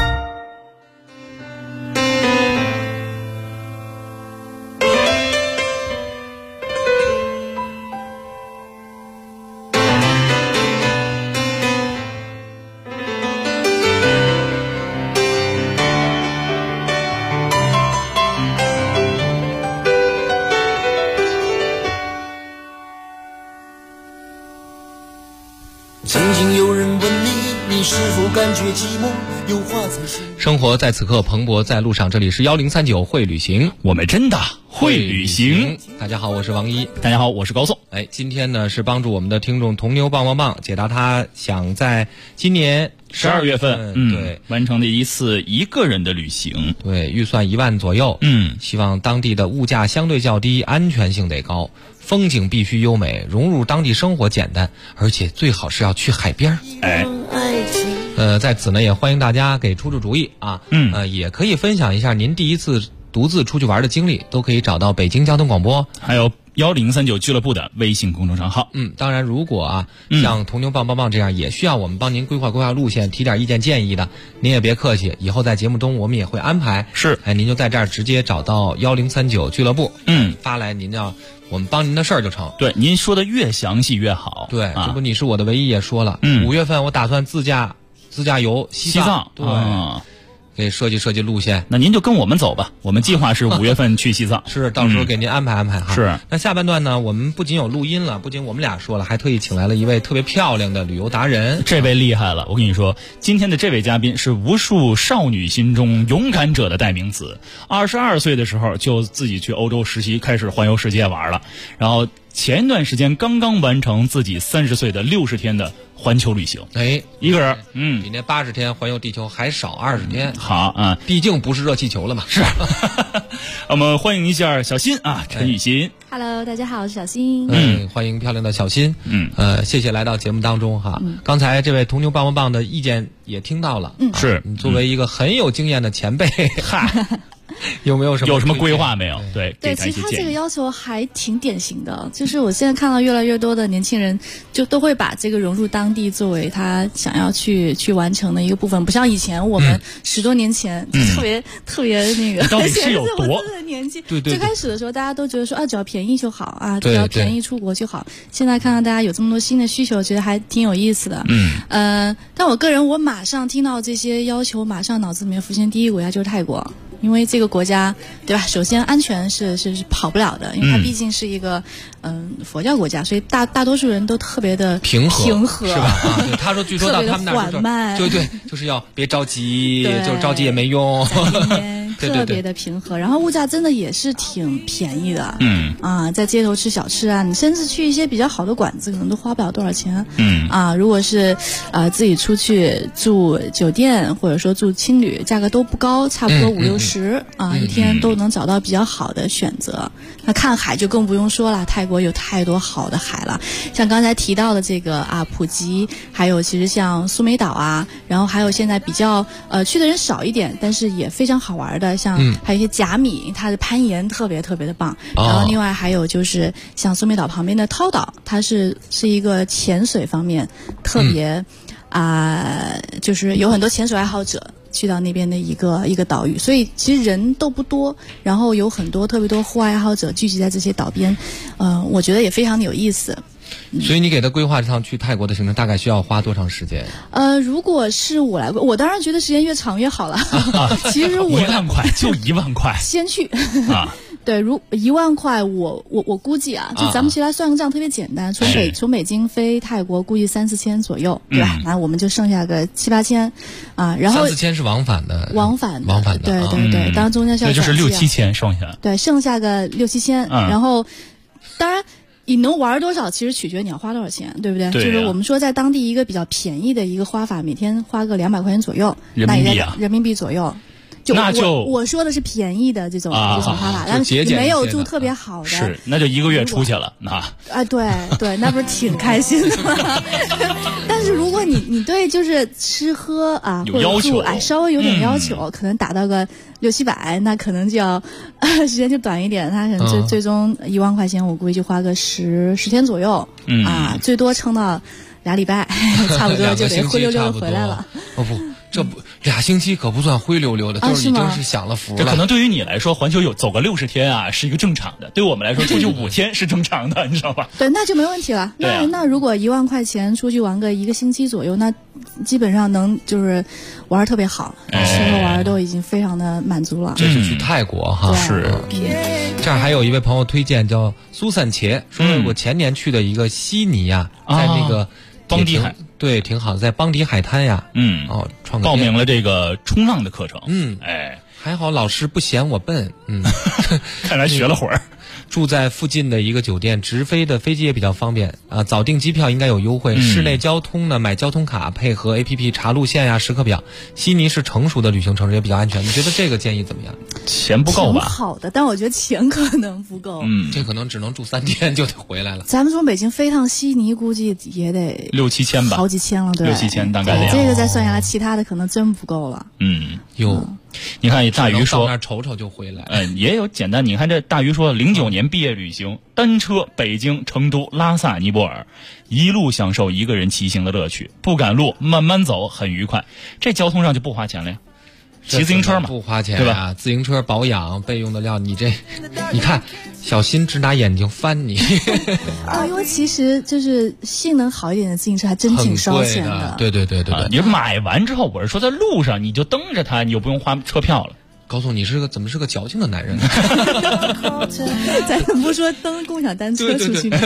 曾经有人问你，你是否感觉寂寞？有话在心。 生活在此刻，蓬勃在路上。这里是1039会旅行， 我们真的会旅行。 大家好，我是王一。 大家好，我是高颂。 今天呢是帮助我们的听众铜牛棒棒棒解答他想在今年 12月份对完成的一次一个人的旅行， 对，预算1万左右，希望当地的物价相对较低，安全性得高，风景必须优美，融入当地生活简单，而且最好是要去海边。在此呢也欢迎大家给出主意啊，也可以分享一下您第一次独自出去玩的经历，都可以找到北京交通广播， 还有1039俱乐部的微信公众账号。 当然如果像铜牛棒棒棒这样也需要我们帮您规划路线，提点意见建议的，您也别客气，以后在节目中我们也会安排。您就在这儿直接找到1039俱乐部，发来您要我们帮您的事儿就成。 对，您说的越详细越好。 对，这不你是我的唯一也说了，5月份我打算自驾游西藏。对。给设计路线， 那您就跟我们走吧。我们计划是5月份去西藏， 是到时候给您安排哈。 是。 那下半段呢，我们不仅有录音了，不仅我们俩说了，还特意请来了一位特别漂亮的旅游达人。 这位厉害了，我跟你说，今天的这位嘉宾是无数少女心中勇敢者的代名词。22岁的时候就自己去欧洲实习，开始环游世界玩了。然后前一段时间刚刚完成自己30岁的60天的环球旅行，一个人， 比那80天环游地球还少20天。 好啊， 毕竟不是热气球了嘛。 是。我们欢迎一下小新啊，陈雨欣。 Hello， 大家好，我是小新。 欢迎漂亮的小新。谢谢来到节目当中哈。刚才这位铜牛棒棒棒的意见也听到了。 是你作为一个很有经验的前辈，有什么规划没有？对， 其实他这个要求还挺典型的，就是我现在看到越来越多的年轻人就都会把这个融入当地作为他想要去完成的一个部分，不像以前我们10多年前特别那个， 到底是有多年纪？ 对， 最开始的时候大家都觉得说只要便宜就好啊，只要便宜出国就好。现在看到大家有这么多新的需求，觉得还挺有意思的。但我个人我马上听到这些要求，马上脑子里面浮现第一个国家就是泰国。因为这个国家，对吧？首先安全是跑不了的，因为它毕竟是一个佛教国家，所以大多数人都特别的平和， 是吧？对，他说据说到他们那儿缓慢， 对，就是要别着急，就是着急也没用。 特别的平和，然后物价真的也是挺便宜的。在街头吃小吃啊，你甚至去一些比较好的馆子，可能都花不了多少钱。如果是自己出去住酒店或者说住青旅，价格都不高，差不多50-60一天都能找到比较好的选择。那看海就更不用说了，泰国有太多好的海了，像刚才提到的这个普吉，还有其实像苏梅岛啊，然后还有现在比较去的人少一点，但是也非常好玩的，像还有一些甲米，它的攀岩特别的棒。然后另外还有就是像苏梅岛旁边的涛岛，它是一个潜水方面特别就是有很多潜水爱好者去到那边的一个岛屿，所以其实人都不多，然后有特别多户外爱好者聚集在这些岛边，我觉得也非常的有意思。 所以你给他规划这趟去泰国的行程大概需要花多长时间？ 如果是我来，我当然觉得时间越长越好了。其实我 1万块就1万块， 先去对，如1万块，我估计就咱们其实来算个账，特别简单，从北京飞泰国估计3-4千左右，对吧？那我们就剩下个7-8千然后 3-4千是往返的， 对，当然中间需要就是6-7千剩下， 对，剩下个6-7千，然后当然。你能玩多少，其实取决你要花多少钱，对不对？就是我们说在当地一个比较便宜的一个花法，每天花个200块钱左右，人民币左右。我说的是便宜的这种花法，但是你没有住特别好的， 是那就1个月出去了对，那不是挺开心的吗？但是如果你对就是吃喝或者住稍微有点要求，可能达到个600-700，那可能就要时间就短一点，他可能最终1万块钱，我估计就花个10天左右最多撑到2礼拜，差不多就得灰溜溜的回来了。 这不2星期可不算灰溜溜的，就是已经是享了福了。 这可能对于你来说，环球走个60天是一个正常的，对我们来说出去5天是正常的，你知道吧？ 对，那就没问题了。那如果1万块钱出去玩个1个星期左右，那基本上能就是玩特别好，吃喝玩都已经非常的满足了。 这是去泰国哈，是。这儿还有一位朋友推荐叫苏散茄，说我前年去的一个悉尼在那个邦迪海， 对，挺好的，在邦迪海滩呀。 报名了这个冲浪的课程。 还好老师不嫌我笨。 看来学了会儿。 住在附近的一个酒店，直飞的飞机也比较方便啊，早订机票应该有优惠。室内交通呢，买交通卡配合 APP 查路线呀、时刻表。悉尼是成熟的旅行城市，也比较安全。你觉得这个建议怎么样？ 钱不够吧？ 挺好的，但我觉得钱可能不够。 这可能只能住3天就得回来了。 咱们从北京飞趟悉尼，估计也得 6、7千吧， 好几千了，对 ，6、7千大概。 这个再算下来，其他的可能真不够了。 你看大鱼说到那瞅瞅就回来。 也有简单。你看这大鱼说，09年毕业旅行，单车北京、成都、拉萨、尼泊尔，一路享受一个人骑行的乐趣，不赶路，慢慢走，很愉快。这交通上就不花钱了呀。骑自行车嘛， 不花钱， 对吧？ 自行车保养备用的料，你看，小心只拿眼睛翻你。 因为其实就是性能好一点的自行车还真挺烧钱的。 对。 你买完之后，我是说在路上你就蹬着它，你就不用花车票了。 高总，你怎么是个矫情的男人？ 咱不说蹬共享单车出去。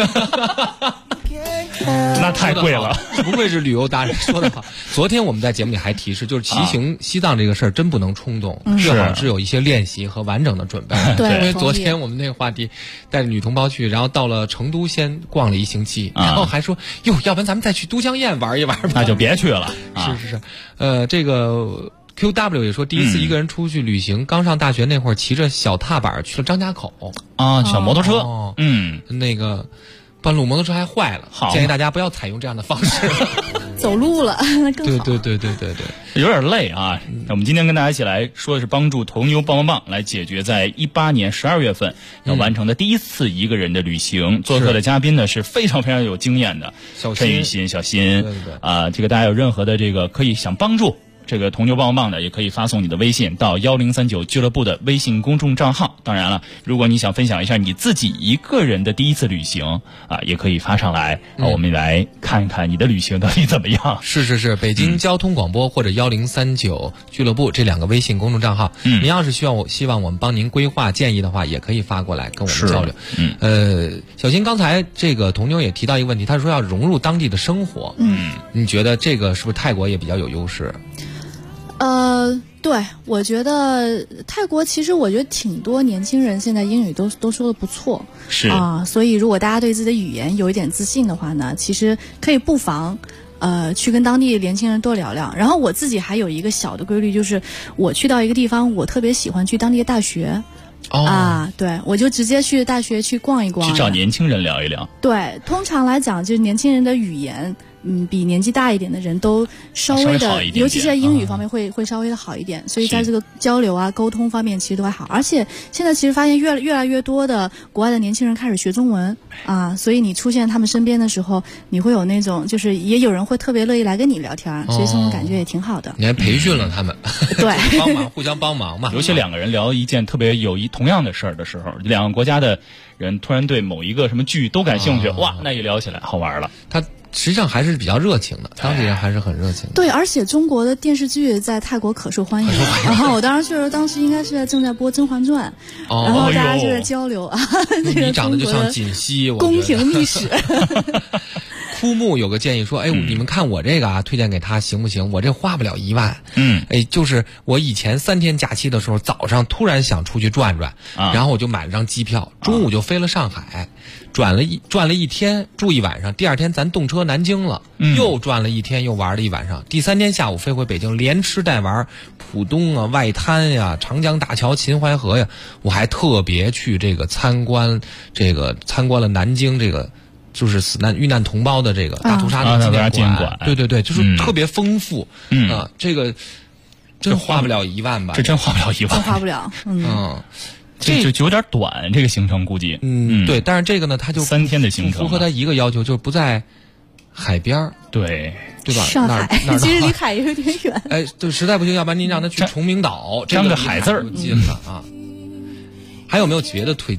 那太贵了， 不愧是旅游达人，说的好。昨天我们在节目里还提示，就是骑行西藏这个事儿真不能冲动，最好是有一些练习和完整的准备。 对， 因为昨天我们那个话题带着女同胞去，然后到了成都先逛了1星期，然后还说哟，要不然咱们再去都江堰玩一玩吧。 那就别去了。 是，这个。QW 也说，第一次一个人出去旅行，刚上大学那会儿，骑着小踏板去了张家口小摩托车。 那个半路摩托车还坏了，建议大家不要采用这样的方式。 走路了，那更好。 对， 有点累啊。我们今天跟大家一起来说的是帮助头牛棒棒棒来解决在18年12月份要完成的第一次一个人的旅行。做客的嘉宾呢是非常非常有经验的陈雨欣，小新。这个大家有任何的这个可以想帮助这个铜牛棒棒的，也可以发送你的微信到1039俱乐部的微信公众账号。当然了，如果你想分享一下你自己一个人的第一次旅行也可以发上来，我们来看一看你的旅行到底怎么样。 是，北京交通广播或者1039俱乐部这2个微信公众账号。您要是希望我们帮您规划建议的话，也可以发过来跟我们交流。小新刚才这个铜牛也提到一个问题，他说要融入当地的生活。你觉得这个是不是泰国也比较有优势？ 对，我觉得泰国其实我觉得挺多年轻人现在英语都说的不错， 是所以如果大家对自己的语言有一点自信的话呢，其实可以不妨去跟当地年轻人多聊聊。然后我自己还有一个小的规律，就是我去到一个地方，我特别喜欢去当地的大学。对，我就直接去大学去逛一逛， 去找年轻人聊一聊。 对，通常来讲，就是年轻人的语言，比年纪大一点的人都稍微的，尤其是在英语方面会稍微的好一点。所以在这个交流沟通方面，其实都还好。而且现在其实发现越来越多的国外的年轻人开始学中文所以你出现他们身边的时候，你会有那种就是也有人会特别乐意来跟你聊天，所以这种感觉也挺好的。 你还培训了他们， 对， 帮忙互相帮忙嘛。 尤其2个人聊一件特别同样的事儿的时候，2个国家的人突然对某一个什么剧都感兴趣，哇，那一聊起来好玩了。 他实际上还是比较热情的，当地人还是很热情的。 对，而且中国的电视剧在泰国可受欢迎。然后我当时去的时候，当时应该是正在播《甄嬛传》，然后大家就在交流这个你长得就像锦溪， 宫廷秘史。 枯木有个建议说，你们看我这个推荐给他行不行？我这花不了1万。就是我以前3天假期的时候，早上突然想出去转转，然后我就买了张机票，中午就飞了上海，转了一天，住1晚上，第2天咱动车南京了，又转了1天，又玩了1晚上，第3天下午飞回北京，连吃带玩，浦东外滩呀，长江大桥、秦淮河呀，我还特别去这个参观了南京这个。就是死难遇难同胞的这个大屠杀纪念馆，对，就是特别丰富。这个真花不了1万吧？ 这真花不了1万， 真花不了。 这就有点短，这个行程估计。 对，但是这个呢，它就 3天的行程， 符合它一个要求，就是不在海边。 对吧？ 上海其实离海有点远。 对，实在不行，要不然您让他去崇明岛， 沾个海字儿近了啊。还有没有别的推荐？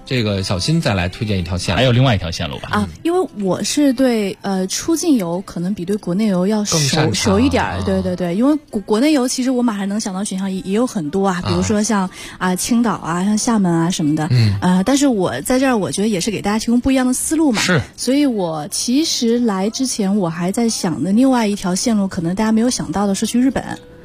这个小新再来推荐一条线路， 还有另外一条线路吧？ 因为我是对出境游可能比对国内游要熟一点儿，对，因为国内游其实我马上能想到选项也有很多啊，比如说像青岛啊、像厦门啊什么的，但是我在这儿我觉得也是给大家提供不一样的思路嘛， 是， 所以我其实来之前我还在想的另外一条线路，可能大家没有想到的是去日本。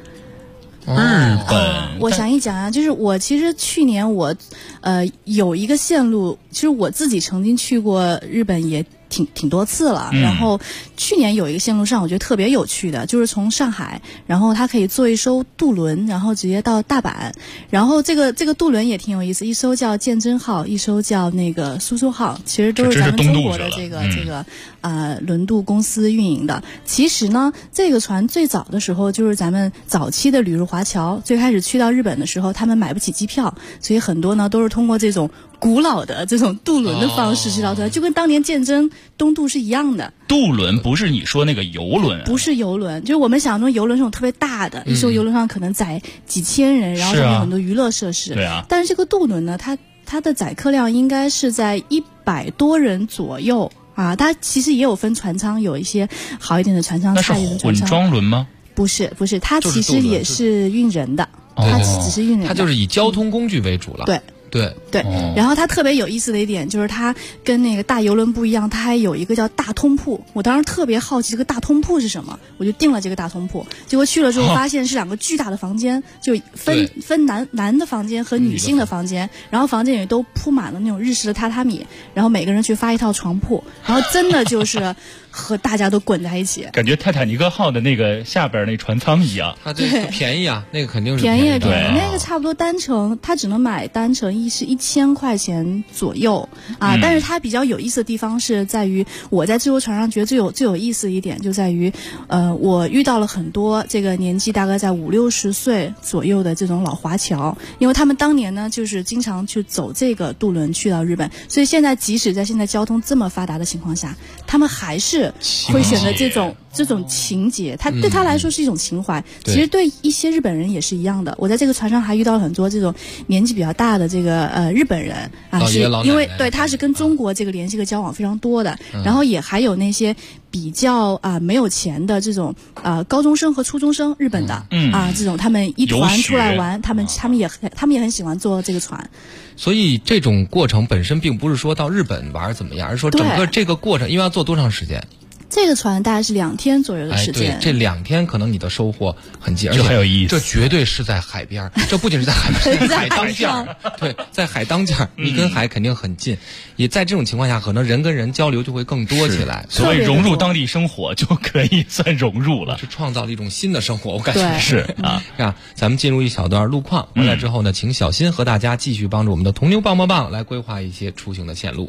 我想一讲啊，就是我其实去年我有一个线路，其实我自己曾经去过日本也挺多次了，然后去年有一个线路上我觉得特别有趣的，就是从上海，然后它可以坐一艘渡轮，然后直接到大阪，然后这个渡轮也挺有意思，一艘叫鉴真号，一艘叫那个苏州号，其实都是咱们中国的这个轮渡公司运营的。其实呢，这个船最早的时候就是咱们早期的旅日华侨最开始去到日本的时候，他们买不起机票，所以很多呢都是通过这种古老的这种渡轮的方式去到这，就跟当年鉴真东渡是一样的。 渡轮不是你说那个游轮， 不是游轮，就是我们想象中游轮这种特别大的，一艘游轮上可能载几千人，然后上面有很多娱乐设施。 对啊。 但是这个渡轮呢，它的载客量应该是在100多人左右啊。它其实也有分船舱，有一些好一点的船舱，差一点的船舱。 那是混装轮吗？ 不是，它其实也是运人的，它只是运人的。 它就是以交通工具为主了。对， 然后它特别有意思的一点就是它跟那个大游轮不一样，它还有一个叫大通铺。我当时特别好奇这个大通铺是什么，我就订了这个大通铺。结果去了之后发现是2个巨大的房间，就分男的房间和女性的房间，然后房间里都铺满了那种日式的榻榻米，然后每个人去发一套床铺，然后真的就是和大家都滚在一起， 感觉泰坦尼克号的那个下边那船舱一样。 它这便宜啊，那个肯定是便宜， 对， 那个差不多单程，它只能买单程是1000块钱左右啊。但是它比较有意思的地方是在于，我在这艘船上觉得最有意思的一点就在于，我遇到了很多这个年纪大概在50-60岁左右的这种老华侨，因为他们当年呢就是经常去走这个渡轮去到日本，所以现在即使在现在交通这么发达的情况下，他们还是会选择这种情节，它对他来说是一种情怀。其实对一些日本人也是一样的。我在这个船上还遇到了很多这种年纪比较大的这个日本人啊，是因为对他是跟中国这个联系和交往非常多的。然后也还有那些比较没有钱的这种高中生和初中生，日本的这种他们一团出来玩，他们也很喜欢坐这个船。 所以这种过程本身并不是说到日本玩怎么样，而是说整个这个过程，因为要坐多长时间？ 这个船大概是2天左右的时间。 对，这2天可能你的收获很极，而且很有意思。 这绝对是在海边，这不仅是在海边，在海当间对，在海当间你跟海肯定很近。也在这种情况下，可能人跟人交流就会更多起来。 所谓融入当地生活，就可以算融入了， 是创造了一种新的生活。我感觉是啊。 咱们进入一小段路况，回来之后呢，请小新和大家继续帮助我们的铜牛棒棒棒来规划一些出行的线路。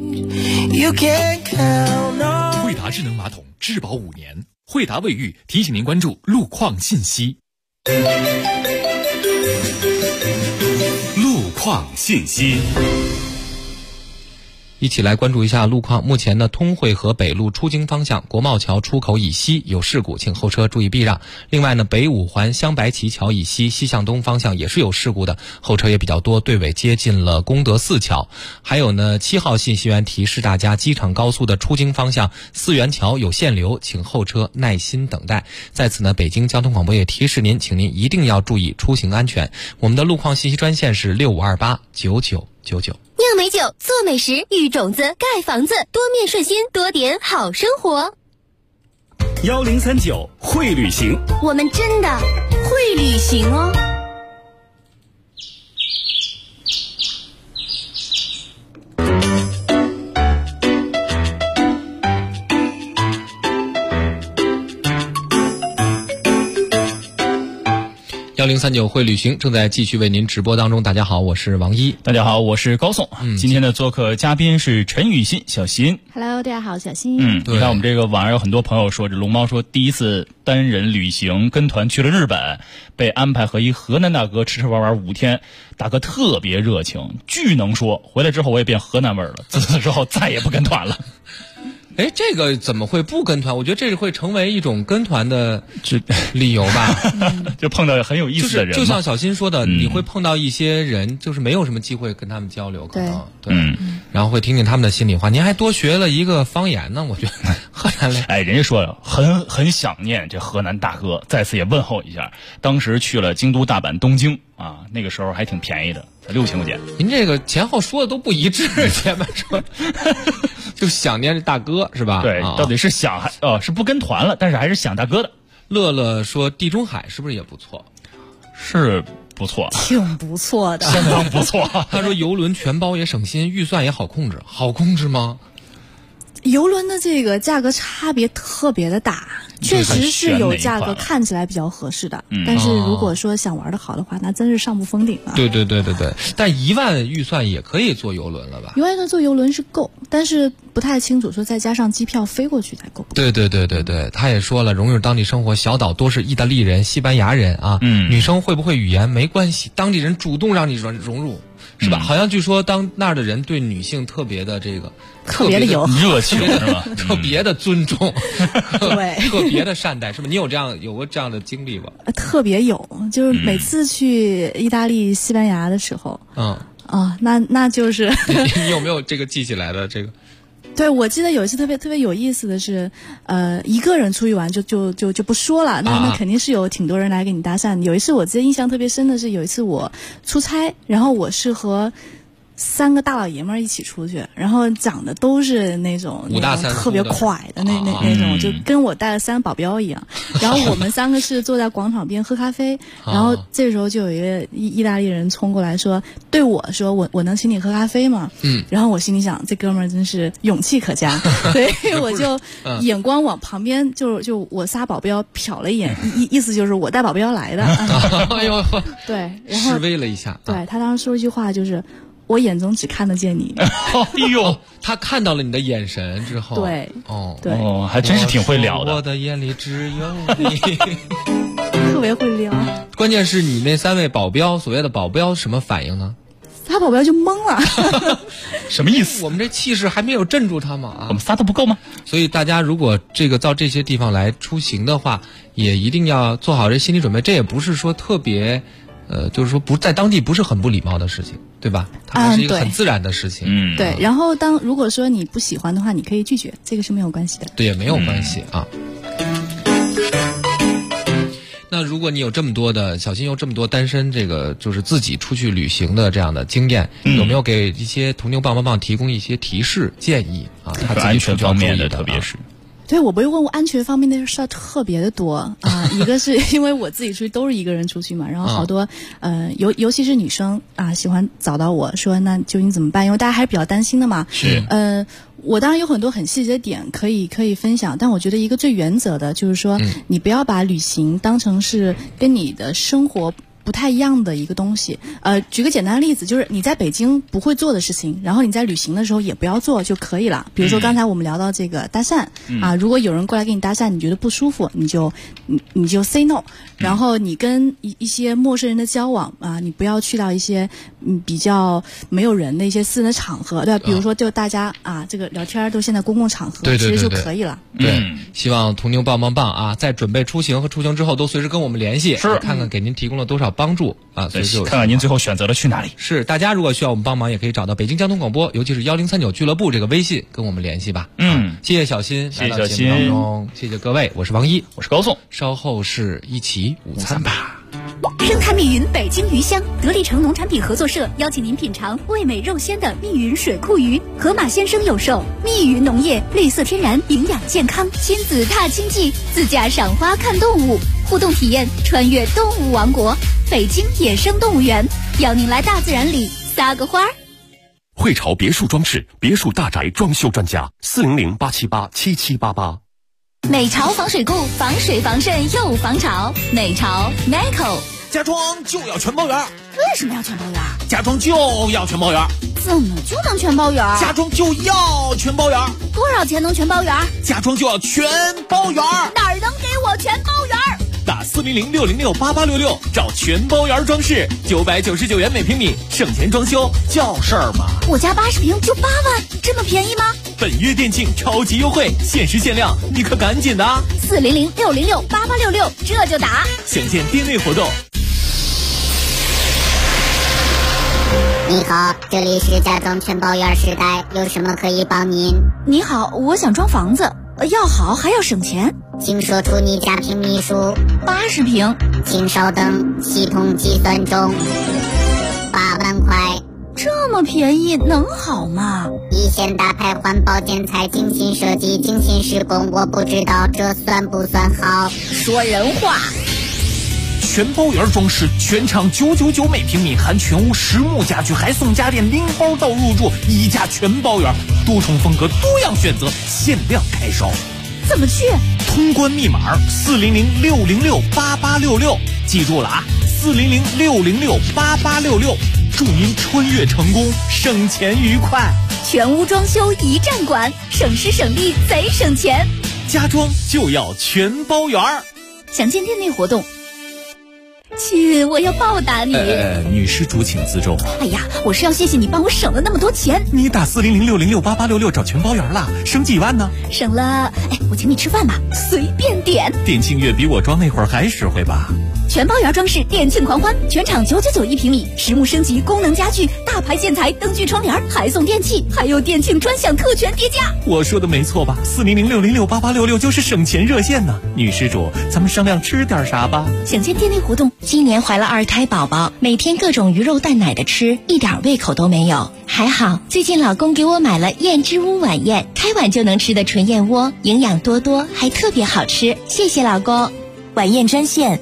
惠达智能马桶质保5年，惠达卫浴提醒您关注路况信息。路况信息。 一起来关注一下路况。目前呢，通惠河北路出京方向国贸桥出口以西有事故，请后车注意避让。另外呢，北五环香白旗桥以西西向东方向也是有事故的，后车也比较多，队尾接近了功德寺桥。还有呢，7号信息员提示大家，机场高速的出京方向四元桥有限流，请后车耐心等待。在此呢，北京交通广播也提示您，请您一定要注意出行安全。我们的路况信息专线是65289999。 酿美酒，做美食，育种子，盖房子，多面顺心，多点好生活。 1039会旅行， 我们真的会旅行哦。 1039会旅行正在继续为您直播当中。大家好，我是王一。 大家好，我是高颂。今天的做客嘉宾是陈雨欣，小新。 Hello， 大家好，小新。 你看我们这个网上有很多朋友说，这龙猫说第一次单人旅行跟团去了日本，被安排和一河南大哥吃吃玩玩5天，大哥特别热情，巨能说。回来之后我也变河南味儿了，自此之后再也不跟团了。 哎，这个怎么会不跟团？我觉得这会成为一种跟团的理由吧。 就碰到很有意思的人， 就像小新说的，你会碰到一些人，就是没有什么机会跟他们交流，可能对，然后会听听他们的心里话。您还多学了一个方言呢，我觉得河南嘞。 哎，人家说很想念这河南大哥，再次也问候一下。当时去了京都、大阪、东京啊，那个时候还挺便宜的，才6000块钱。 您这个前后说的都不一致，前面说就想念这大哥是吧？ 对，到底是想是不跟团了，但是还是想大哥的。 乐乐说地中海是不是也不错？ 是不错， 挺不错的， 相当不错。 他说游轮全包也省心，预算也好控制，好控制吗？ 游轮的这个价格差别特别的大，确实是有价格看起来比较合适的，但是如果说想玩的好的话，那真是上不封顶了。 对，但1万预算也可以坐游轮了吧 ？1万坐游轮是够，但是不太清楚说再加上机票飞过去才够不够。 对，他也说了，融入当地生活，小岛多是意大利人、西班牙人啊，女生会不会语言没关系，当地人主动让你融入。是吧？好像据说当那儿的人对女性特别的特别的友好、 热情，是吧？ 特别的尊重， 对， 特别的善待，是吧？你有过这样的经历吧？ 特别有，就是每次去意大利、西班牙的时候，那就是你有没有这个记起来的这个？ 对，我记得有一次特别有意思的是，一个人出去玩就不说了，那肯定是有挺多人来给你搭讪。有一次我记得印象特别深的是，有一次我出差，然后我是和3个大老爷们儿一起出去，然后长得都是那种特别快的那种，就跟我带了3个保镖一样。然后我们3个是坐在广场边喝咖啡，然后这时候就有一个意大利人冲过来说，对我说我能请你喝咖啡吗？然后我心里想，这哥们儿真是勇气可嘉，所以我就眼光往旁边就我仨保镖瞟了一眼，意思就是我带保镖来的。 哎呦， 对，然后示威了一下。 对，他当时说一句话就是。我眼中只看得见你。 哎呦，他看到了你的眼神之后， 对， 对，还真是挺会聊的。 我的眼里只有你， 特别会聊。 关键是你那3位保镖，所谓的保镖什么反应呢？ 他保镖就懵了， 什么意思？ 我们这气势还没有镇住他们啊！ 我们仨都不够吗？ 所以大家如果到这些地方来出行的话，也一定要做好这心理准备。这也不是说特别。就是说不在当地不是很不礼貌的事情，对吧？它还是一个很自然的事情。 对。然后如果说你不喜欢的话，你可以拒绝，这个是没有关系的。 对，也没有关系啊。那如果你有这么多的小新有这么多单身就是自己出去旅行的这样的经验，有没有给一些途牛棒棒棒提供一些提示建议啊？他安全方面的，特别是。 对，我被问安全方面的事儿特别的多啊。一个是因为我自己出去都是一个人出去嘛，然后好多尤其是女生啊，喜欢找到我说那究竟怎么办？因为大家还是比较担心的嘛。 是。 我当然有很多很细节的点可以分享，但我觉得一个最原则的就是说，你不要把旅行当成是跟你的生活不太一样的一个东西。举个简单的例子，就是你在北京不会做的事情，然后你在旅行的时候也不要做就可以了。比如说刚才我们聊到这个搭讪啊，如果有人过来跟你搭讪，你觉得不舒服，你就 say no。然后你跟一些陌生人的交往啊，你不要去到一些比较没有人的一些私人的场合，对吧？比如说就大家啊这个聊天都现在公共场合， 对其实就可以了。 对，希望途牛棒棒棒啊，在准备出行和出行之后都随时跟我们联系， 是看看给您提供了多少帮助啊， 所以看看您最后选择了去哪里。 是，大家如果需要我们帮忙，也可以找到北京交通广播，尤其是1039俱乐部这个微信跟我们联系吧。谢谢小新， 谢谢小新， 谢谢各位，我是王一， 我是高颂， 稍后是一起午餐吧。 生态密云北京鱼乡得力城农产品合作社邀请您品尝味美肉鲜的密云水库鱼，河马先生有售。密云农业，绿色天然，营养健康，亲子踏青记，自驾赏花看动物，互动体验穿越动物王国，北京野生动物园，邀您来大自然里撒个花。 汇潮别墅装饰，别墅大宅装修专家，400-878-7788。 美潮防水固，防水防渗又防潮。美潮 Meco， 家装就要全包圆。 为什么要全包圆？ 家装就要全包圆。 怎么就能全包圆？ 家装就要全包圆。 多少钱能全包圆？ 家装就要全包圆。 哪儿能给我全包圆？ 打400-606-8866找全包圆装饰，999元每平米，省钱装修叫事儿嘛。 我家80平就8万，这么便宜吗？ 本月店庆超级优惠，限时限量，你可赶紧的啊 ！400-606-8866，这就打。 详见店内活动。 你好，这里是家装全包园时代，有什么可以帮您？ 你好，我想装房子，要好还要省钱， 请说出你家平米数。 80平。 请稍等，系统计算中。8万块。 这么便宜能好吗？ 一线大牌环保建材，精心设计，精心施工，我不知道这算不算好。 说人话。 全包园装饰，全场999每平米，含全屋实木家具，还送家电零包到入住，1家全包园，多重风格，多样选择，限量开烧。 怎么去？ 通关密码400-606-8866，记住了啊，400-606-8866，祝您穿越成功，省钱愉快。 全屋装修一站管，省时省力贼省钱。 家装就要全包园。 详见店内活动。亲，我要报答你。 女施主请自重。 哎呀，我是要谢谢你帮我省了那么多钱。 你打400-606-8866找全包园了，省几万呢？ 省了，我请你吃饭吧，随便点。 店庆月比我装那会儿还实惠吧？ 全包园装饰店庆狂欢，全场999一平米，实木升级，功能家具，大牌建材，灯具窗帘，还送电器，还有店庆专享特权叠加。 我说的没错吧？400-606-8866就是省钱热线呢。女施主，咱们商量吃点啥吧？ 想见店内活动。 今年怀了2胎宝宝，每天各种鱼肉蛋奶的吃，一点胃口都没有。还好最近老公给我买了燕之屋晚宴，开碗就能吃的纯燕窝，营养多多，还特别好吃，谢谢老公。晚宴专线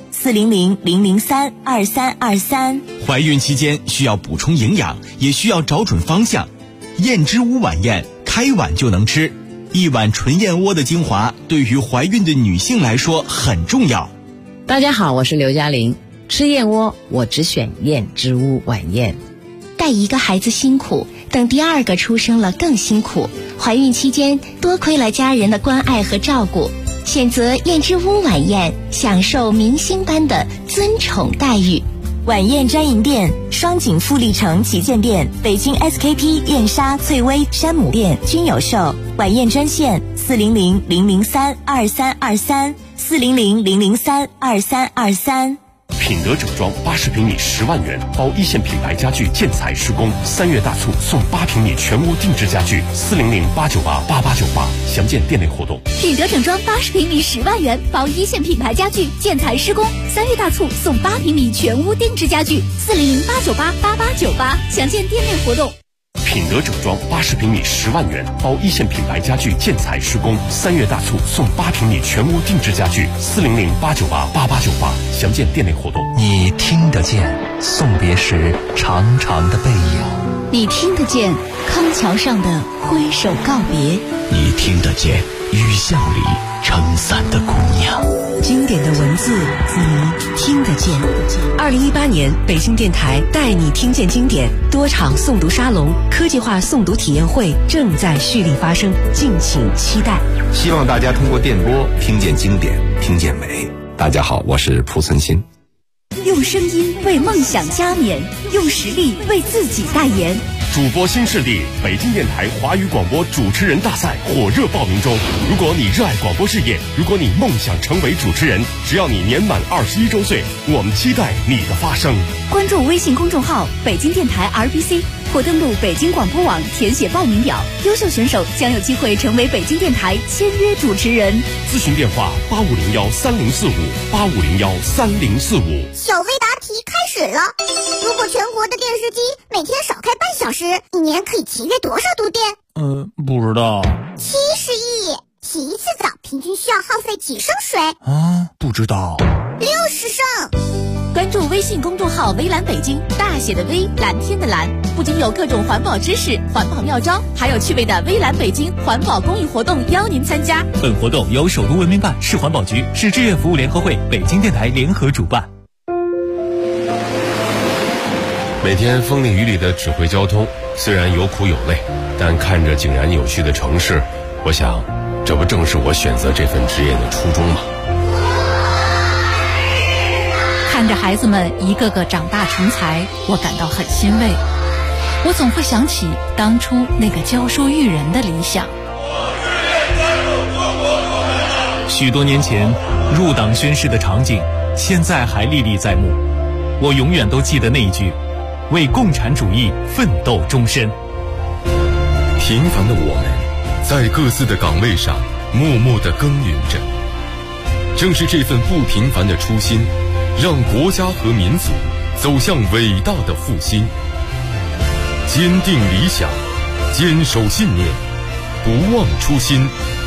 400-003-2323。 怀孕期间需要补充营养，也需要找准方向。燕之屋晚宴，开碗就能吃，一碗纯燕窝的精华，对于怀孕的女性来说很重要。 大家好，我是刘嘉玲。吃燕窝，我只选燕之屋晚宴。 带一个孩子辛苦，等第2个出生了更辛苦。怀孕期间多亏了家人的关爱和照顾，选择燕之屋晚宴，享受明星般的尊宠待遇。 晚宴专营店：双井富力城旗舰店、北京 SKP、燕莎、翠微、山姆店均有售。晚宴专线400-003-2323，400-003-2323。 品德整装80平米10万元，包1线品牌家具建材施工，3月大促送8平米全屋定制家具，400-898-8898，详见店内活动。 品德整装80平米10万元，包1线品牌家具建材施工，3月大促送8平米全屋定制家具，400-898-8898，详见店内活动。 品德整装80平米10万元，包1线品牌家具建材施工，3月大促送8平米全屋定制家具，400-898-8898，详见店内活动。 你听得见送别时长长的背影， 你听得见康桥上的挥手告别， 你听得见雨巷里撑伞的姑娘。 经典的文字，你听得见。2018年北京电台带你听见经典多场诵读沙龙、科技化诵读体验会正在蓄力发生，敬请期待。 希望大家通过电波听见经典，听见美。大家好，我是蒲存昕。 用声音为梦想加冕，用实力为自己代言。 主播新势力北京电台华语广播主持人大赛火热报名中。如果你热爱广播事业，如果你梦想成为主持人，只要你年满21周岁，我们期待你的发声。 关注微信公众号北京电台 RBC， 或登录北京广播网填写报名表，优秀选手将有机会成为北京电台签约主持人。 咨询电话85013045，85013045。 小飞答题开始了。如果全国的电视机每天少开半小时，一年可以节约多少度电？ 不知道。 70亿。洗一次澡平均需要耗费几升水？ 不知道。 60升。 关注微信公众号微蓝北京，大写的微，蓝天的蓝，不仅有各种环保知识、环保妙招，还有趣味的微蓝北京环保公益活动邀您参加。 本活动由首都文明办、市环保局、市志愿服务联合会、北京电台联合主办。 每天风里雨里的指挥交通，虽然有苦有累，但看着井然有序的城市，我想，这不正是我选择这份职业的初衷吗？ 看着孩子们一个个长大成才，我感到很欣慰。我总会想起当初那个教书育人的理想， 许多年前入党宣誓的场景，现在还历历在目。我永远都记得那一句：为共产主义奋斗终身。 平凡的我们，在各自的岗位上默默地耕耘着。正是这份不平凡的初心，让国家和民族走向伟大的复兴。坚定理想，坚守信念，不忘初心，